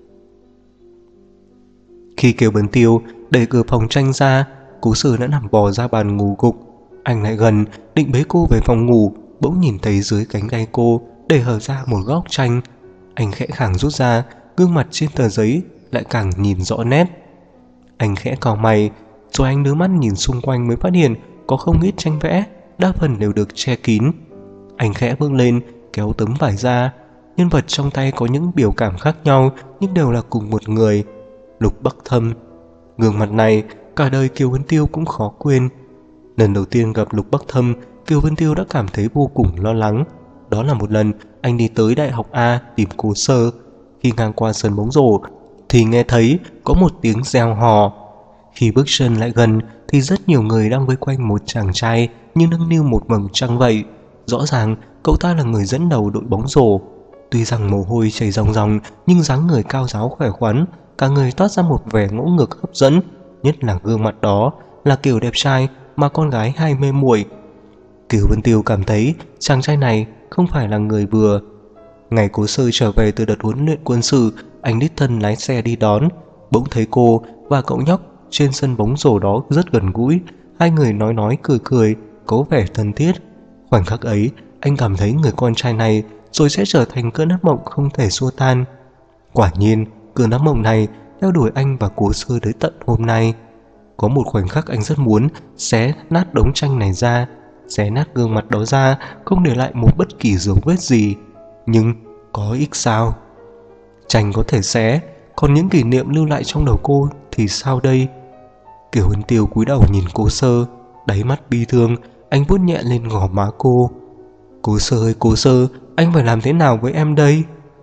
Khi Kiều Bấn Tiêu đẩy cửa phòng tranh ra, Cố Sơ đã nằm bò ra bàn ngủ gục. Anh lại gần, định bế cô về phòng ngủ, bỗng nhìn thấy dưới cánh tay cô để hở ra một góc tranh. Anh khẽ khàng rút ra, gương mặt trên tờ giấy lại càng nhìn rõ nét. Anh khẽ cau mày, rồi anh đưa mắt nhìn xung quanh mới phát hiện có không ít tranh vẽ, đa phần đều được che kín. Anh khẽ bước lên, kéo tấm vải ra. Nhân vật trong tay có những biểu cảm khác nhau, nhưng đều là cùng một người, Lục Bắc Thâm. Gương mặt này cả đời Kiều Vân Tiêu cũng khó quên. Lần đầu tiên gặp Lục Bắc Thâm, Kiều Vân Tiêu đã cảm thấy vô cùng lo lắng. Đó là một lần anh đi tới Đại học A tìm Cố Sơ. Khi ngang qua sân bóng rổ thì nghe thấy có một tiếng reo hò. Khi bước chân lại gần thì rất nhiều người đang vây quanh một chàng trai như nâng niu một vầng trăng vậy. Rõ ràng cậu ta là người dẫn đầu đội bóng rổ. Tuy rằng mồ hôi chảy ròng ròng, nhưng dáng người cao ráo khỏe khoắn, cả người toát ra một vẻ ngỗ ngược hấp dẫn. Nhất là gương mặt đó là kiểu đẹp trai mà con gái hay mê muội. Kiều Vân Tiêu cảm thấy chàng trai này không phải là người vừa, Ngày Cố Sơ trở về từ đợt huấn luyện quân sự, anh đích thân lái xe đi đón. Bỗng thấy cô và cậu nhóc trên sân bóng rổ đó rất gần gũi. Hai người nói nói cười cười, có vẻ thân thiết. Khoảnh khắc ấy, anh cảm thấy người con trai này rồi sẽ trở thành cơn ác mộng không thể xua tan. Quả nhiên, cơn ác mộng này theo đuổi anh và Cố Sơ tới tận hôm nay. Có một khoảnh khắc anh rất muốn xé nát đống tranh này ra, xé nát gương mặt đó ra, không để lại một bất kỳ dấu vết gì. Nhưng có ích sao? Tranh có thể xé, còn những kỷ niệm lưu lại trong đầu cô thì sao đây? Kiều Vân Tiêu cúi đầu nhìn Cố Sơ, đáy mắt bi thương. Anh vuốt nhẹ lên gò má cô. Cố Sơ ơi Cố Sơ, anh phải làm thế nào với em đây?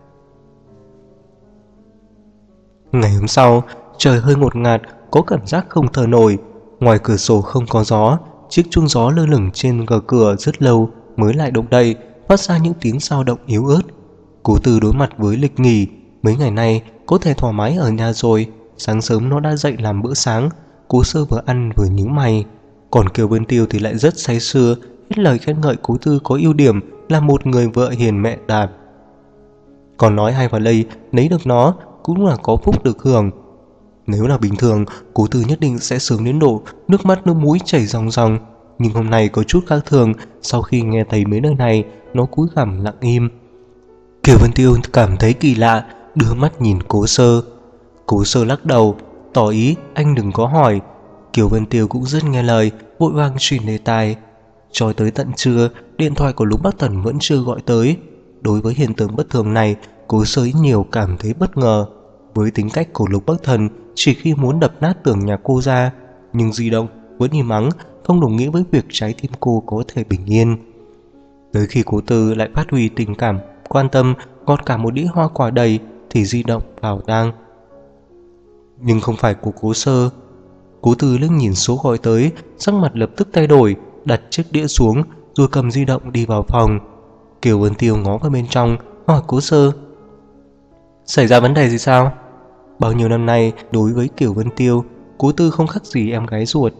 Ngày hôm sau, trời hơi ngột ngạt, có cảm giác không thở nổi. Ngoài cửa sổ không có gió, chiếc chuông gió lơ lửng trên gờ cửa rất lâu mới lại động đậy, phát ra những tiếng dao động yếu ớt. Cố Tư đối mặt với lịch nghỉ, mấy ngày nay có thể thoải mái ở nhà rồi. Sáng sớm nó đã dậy làm bữa sáng. Cố Sơ vừa ăn vừa nhíu mày. Còn Kiều Vân Tiêu thì lại rất say sưa, hết lời khen ngợi Cố Tư có ưu điểm là một người vợ hiền mẹ đạp. Còn nói hay và lây, lấy được nó cũng là có phúc được hưởng. Nếu là bình thường, Cố Tư nhất định sẽ sướng đến độ nước mắt nước mũi chảy ròng ròng. Nhưng hôm nay có chút khác thường. Sau khi nghe thấy mấy lời này, nó cúi gằm lặng im. Kiều Vân Tiêu cảm thấy kỳ lạ, đưa mắt nhìn Cố Sơ. Cố Sơ lắc đầu, tỏ ý anh đừng có hỏi. Kiều Vân Tiêu cũng rất nghe lời, vội vàng chuyển đề tài. Cho tới tận trưa, điện thoại của Lục Bắc Thần vẫn chưa gọi tới. Đối với hiện tượng bất thường này, Cố Sơ ít nhiều cảm thấy bất ngờ. Với tính cách của Lục Bắc Thần, chỉ khi muốn đập nát tường nhà cô ra, nhưng di động vẫn im ắng, không đồng nghĩa với việc trái tim cô có thể bình yên. Tới khi Cố Tư lại phát huy tình cảm, quan tâm, ngọt cả một đĩa hoa quả đầy, thì di động vào tang. Nhưng không phải của Cố Sơ. Cố Tư liếc nhìn số gọi tới, sắc mặt lập tức thay đổi, đặt chiếc đĩa xuống rồi cầm di động đi vào phòng. Kiều Vân Tiêu ngó vào bên trong, hỏi Cố Sơ: xảy ra vấn đề gì sao? Bao nhiêu năm nay, đối với Kiều Vân Tiêu, Cố Tư không khác gì em gái ruột.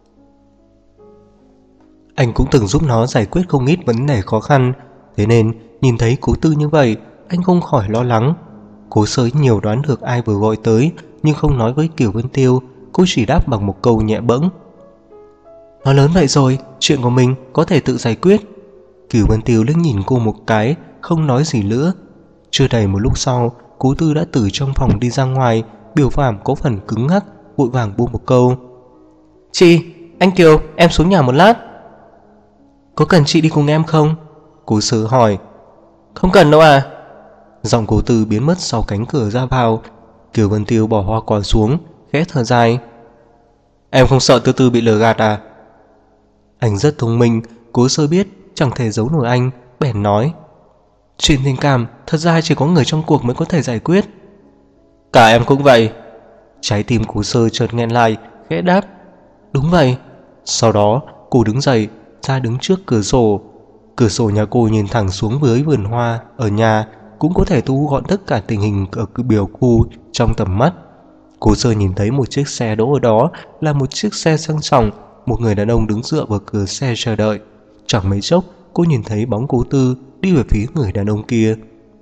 Anh cũng từng giúp nó giải quyết không ít vấn đề khó khăn, thế nên nhìn thấy Cố Tư như vậy, anh không khỏi lo lắng. Cố Sơ nhiều đoán được ai vừa gọi tới, nhưng không nói với Kiều Vân Tiêu. Cô chỉ đáp bằng một câu nhẹ bẫng: nó lớn vậy rồi, chuyện của mình có thể tự giải quyết. Kiều Vân Tiêu liếc nhìn cô một cái, không nói gì nữa. Chưa đầy một lúc sau, Cố Tư đã từ trong phòng đi ra ngoài, biểu cảm có phần cứng ngắc, vội vàng buông một câu: chị, anh Kiều, em xuống nhà một lát. Có cần chị đi cùng em không? Cố Sơ hỏi. Không cần đâu à. Giọng Cố Tư biến mất sau cánh cửa ra vào. Kiều Vân Tiêu bỏ hoa quả xuống, khẽ thở dài: em không sợ Tư Tư bị lừa gạt à? Anh rất thông minh, Cố Sơ biết chẳng thể giấu nổi anh, bèn nói: chuyện tình cảm thật ra chỉ có người trong cuộc mới có thể giải quyết. Cả em cũng vậy. Trái tim Cố Sơ chợt nghẹn lại, khẽ đáp: đúng vậy. Sau đó cô đứng dậy, ra đứng trước cửa sổ. Cửa sổ nhà cô nhìn thẳng xuống với vườn hoa ở nhà, cũng có thể thu gọn tất cả tình hình ở biểu khu trong tầm mắt. Cố Sơ nhìn thấy một chiếc xe đỗ ở đó là một chiếc xe sang trọng. Một người đàn ông đứng dựa vào cửa xe chờ đợi. Chẳng mấy chốc cô nhìn thấy bóng Cố Tư đi về phía người đàn ông kia.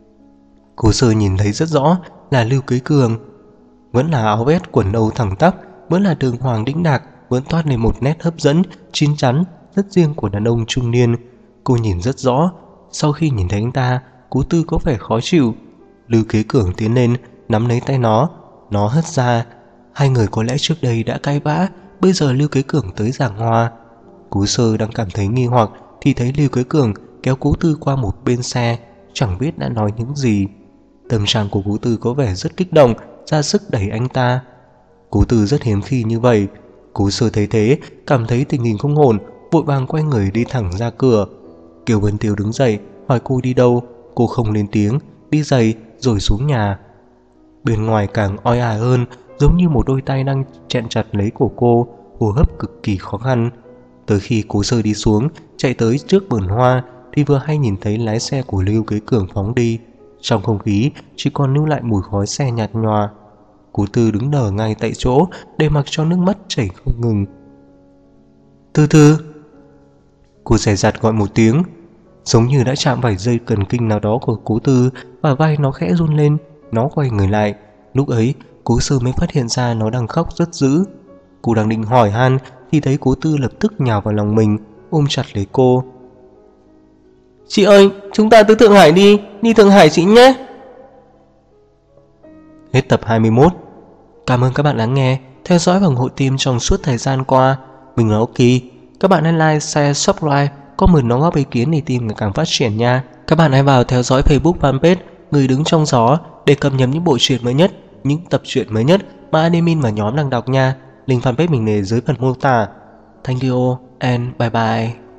Cố Sơ nhìn thấy rất rõ là Lưu Kế Cường. Vẫn là áo vest quần âu thẳng tắp, vẫn là đường hoàng đĩnh đạc, vẫn toát lên một nét hấp dẫn, chín chắn rất riêng của đàn ông trung niên. Cô nhìn rất rõ. Sau khi nhìn thấy anh ta, Cố Tư có vẻ khó chịu. Lưu Kế Cường tiến lên, nắm lấy tay nó. Nó hất ra. Hai người có lẽ trước đây đã cãi vã, bây giờ Lưu Kế Cường tới giảng hòa. Cố Sơ đang cảm thấy nghi hoặc thì thấy Lưu Kế Cường kéo Cố Tư qua một bên xe, chẳng biết đã nói những gì. Tâm trạng của Cố Tư có vẻ rất kích động, ra sức đẩy anh ta. Cố Tư rất hiếm khi như vậy. Cố Sơ thấy thế, cảm thấy tình hình không ổn, vội vàng quay người đi thẳng ra cửa. Kiều Vân Tiêu đứng dậy hỏi cô đi đâu. Cô không lên tiếng, đi giày rồi xuống nhà. Bên ngoài càng oi ả hơn, giống như một đôi tay đang chẹn chặt lấy cổ cô, hô hấp cực kỳ khó khăn. Tới khi Cố Sơ đi xuống, chạy tới trước vườn hoa, thì vừa hay nhìn thấy lái xe của Lưu Kế Cường phóng đi. Trong không khí chỉ còn lưu lại mùi khói xe nhạt nhòa. Cố Tư đứng đờ ngay tại chỗ, để mặc cho nước mắt chảy không ngừng. Tư Tư. Cô dè dặt gọi một tiếng. Giống như đã chạm phải dây thần kinh nào đó của Cố Tư, và vai nó khẽ run lên. Nó quay người lại. Lúc ấy Cố Sơ mới phát hiện ra nó đang khóc rất dữ. Cô đang định hỏi han thì thấy Cố Tư lập tức nhào vào lòng mình, ôm chặt lấy cô. Chị ơi, chúng ta tới Thượng Hải đi, đi Thượng Hải chị nhé. Hết tập hai mươi mốt. Cảm ơn các bạn lắng nghe, theo dõi và ủng hộ team trong suốt thời gian qua. Mình là Oki. Các bạn hãy like, share, subscribe, comment đóng góp ý kiến để team ngày càng phát triển nha. Các bạn hãy vào theo dõi Facebook fanpage Người Đứng Trong Gió để cập nhật những bộ truyện mới nhất, những tập truyện mới nhất mà admin và nhóm đang đọc nha. Link fanpage mình để dưới phần mô tả. Thank you and bye bye.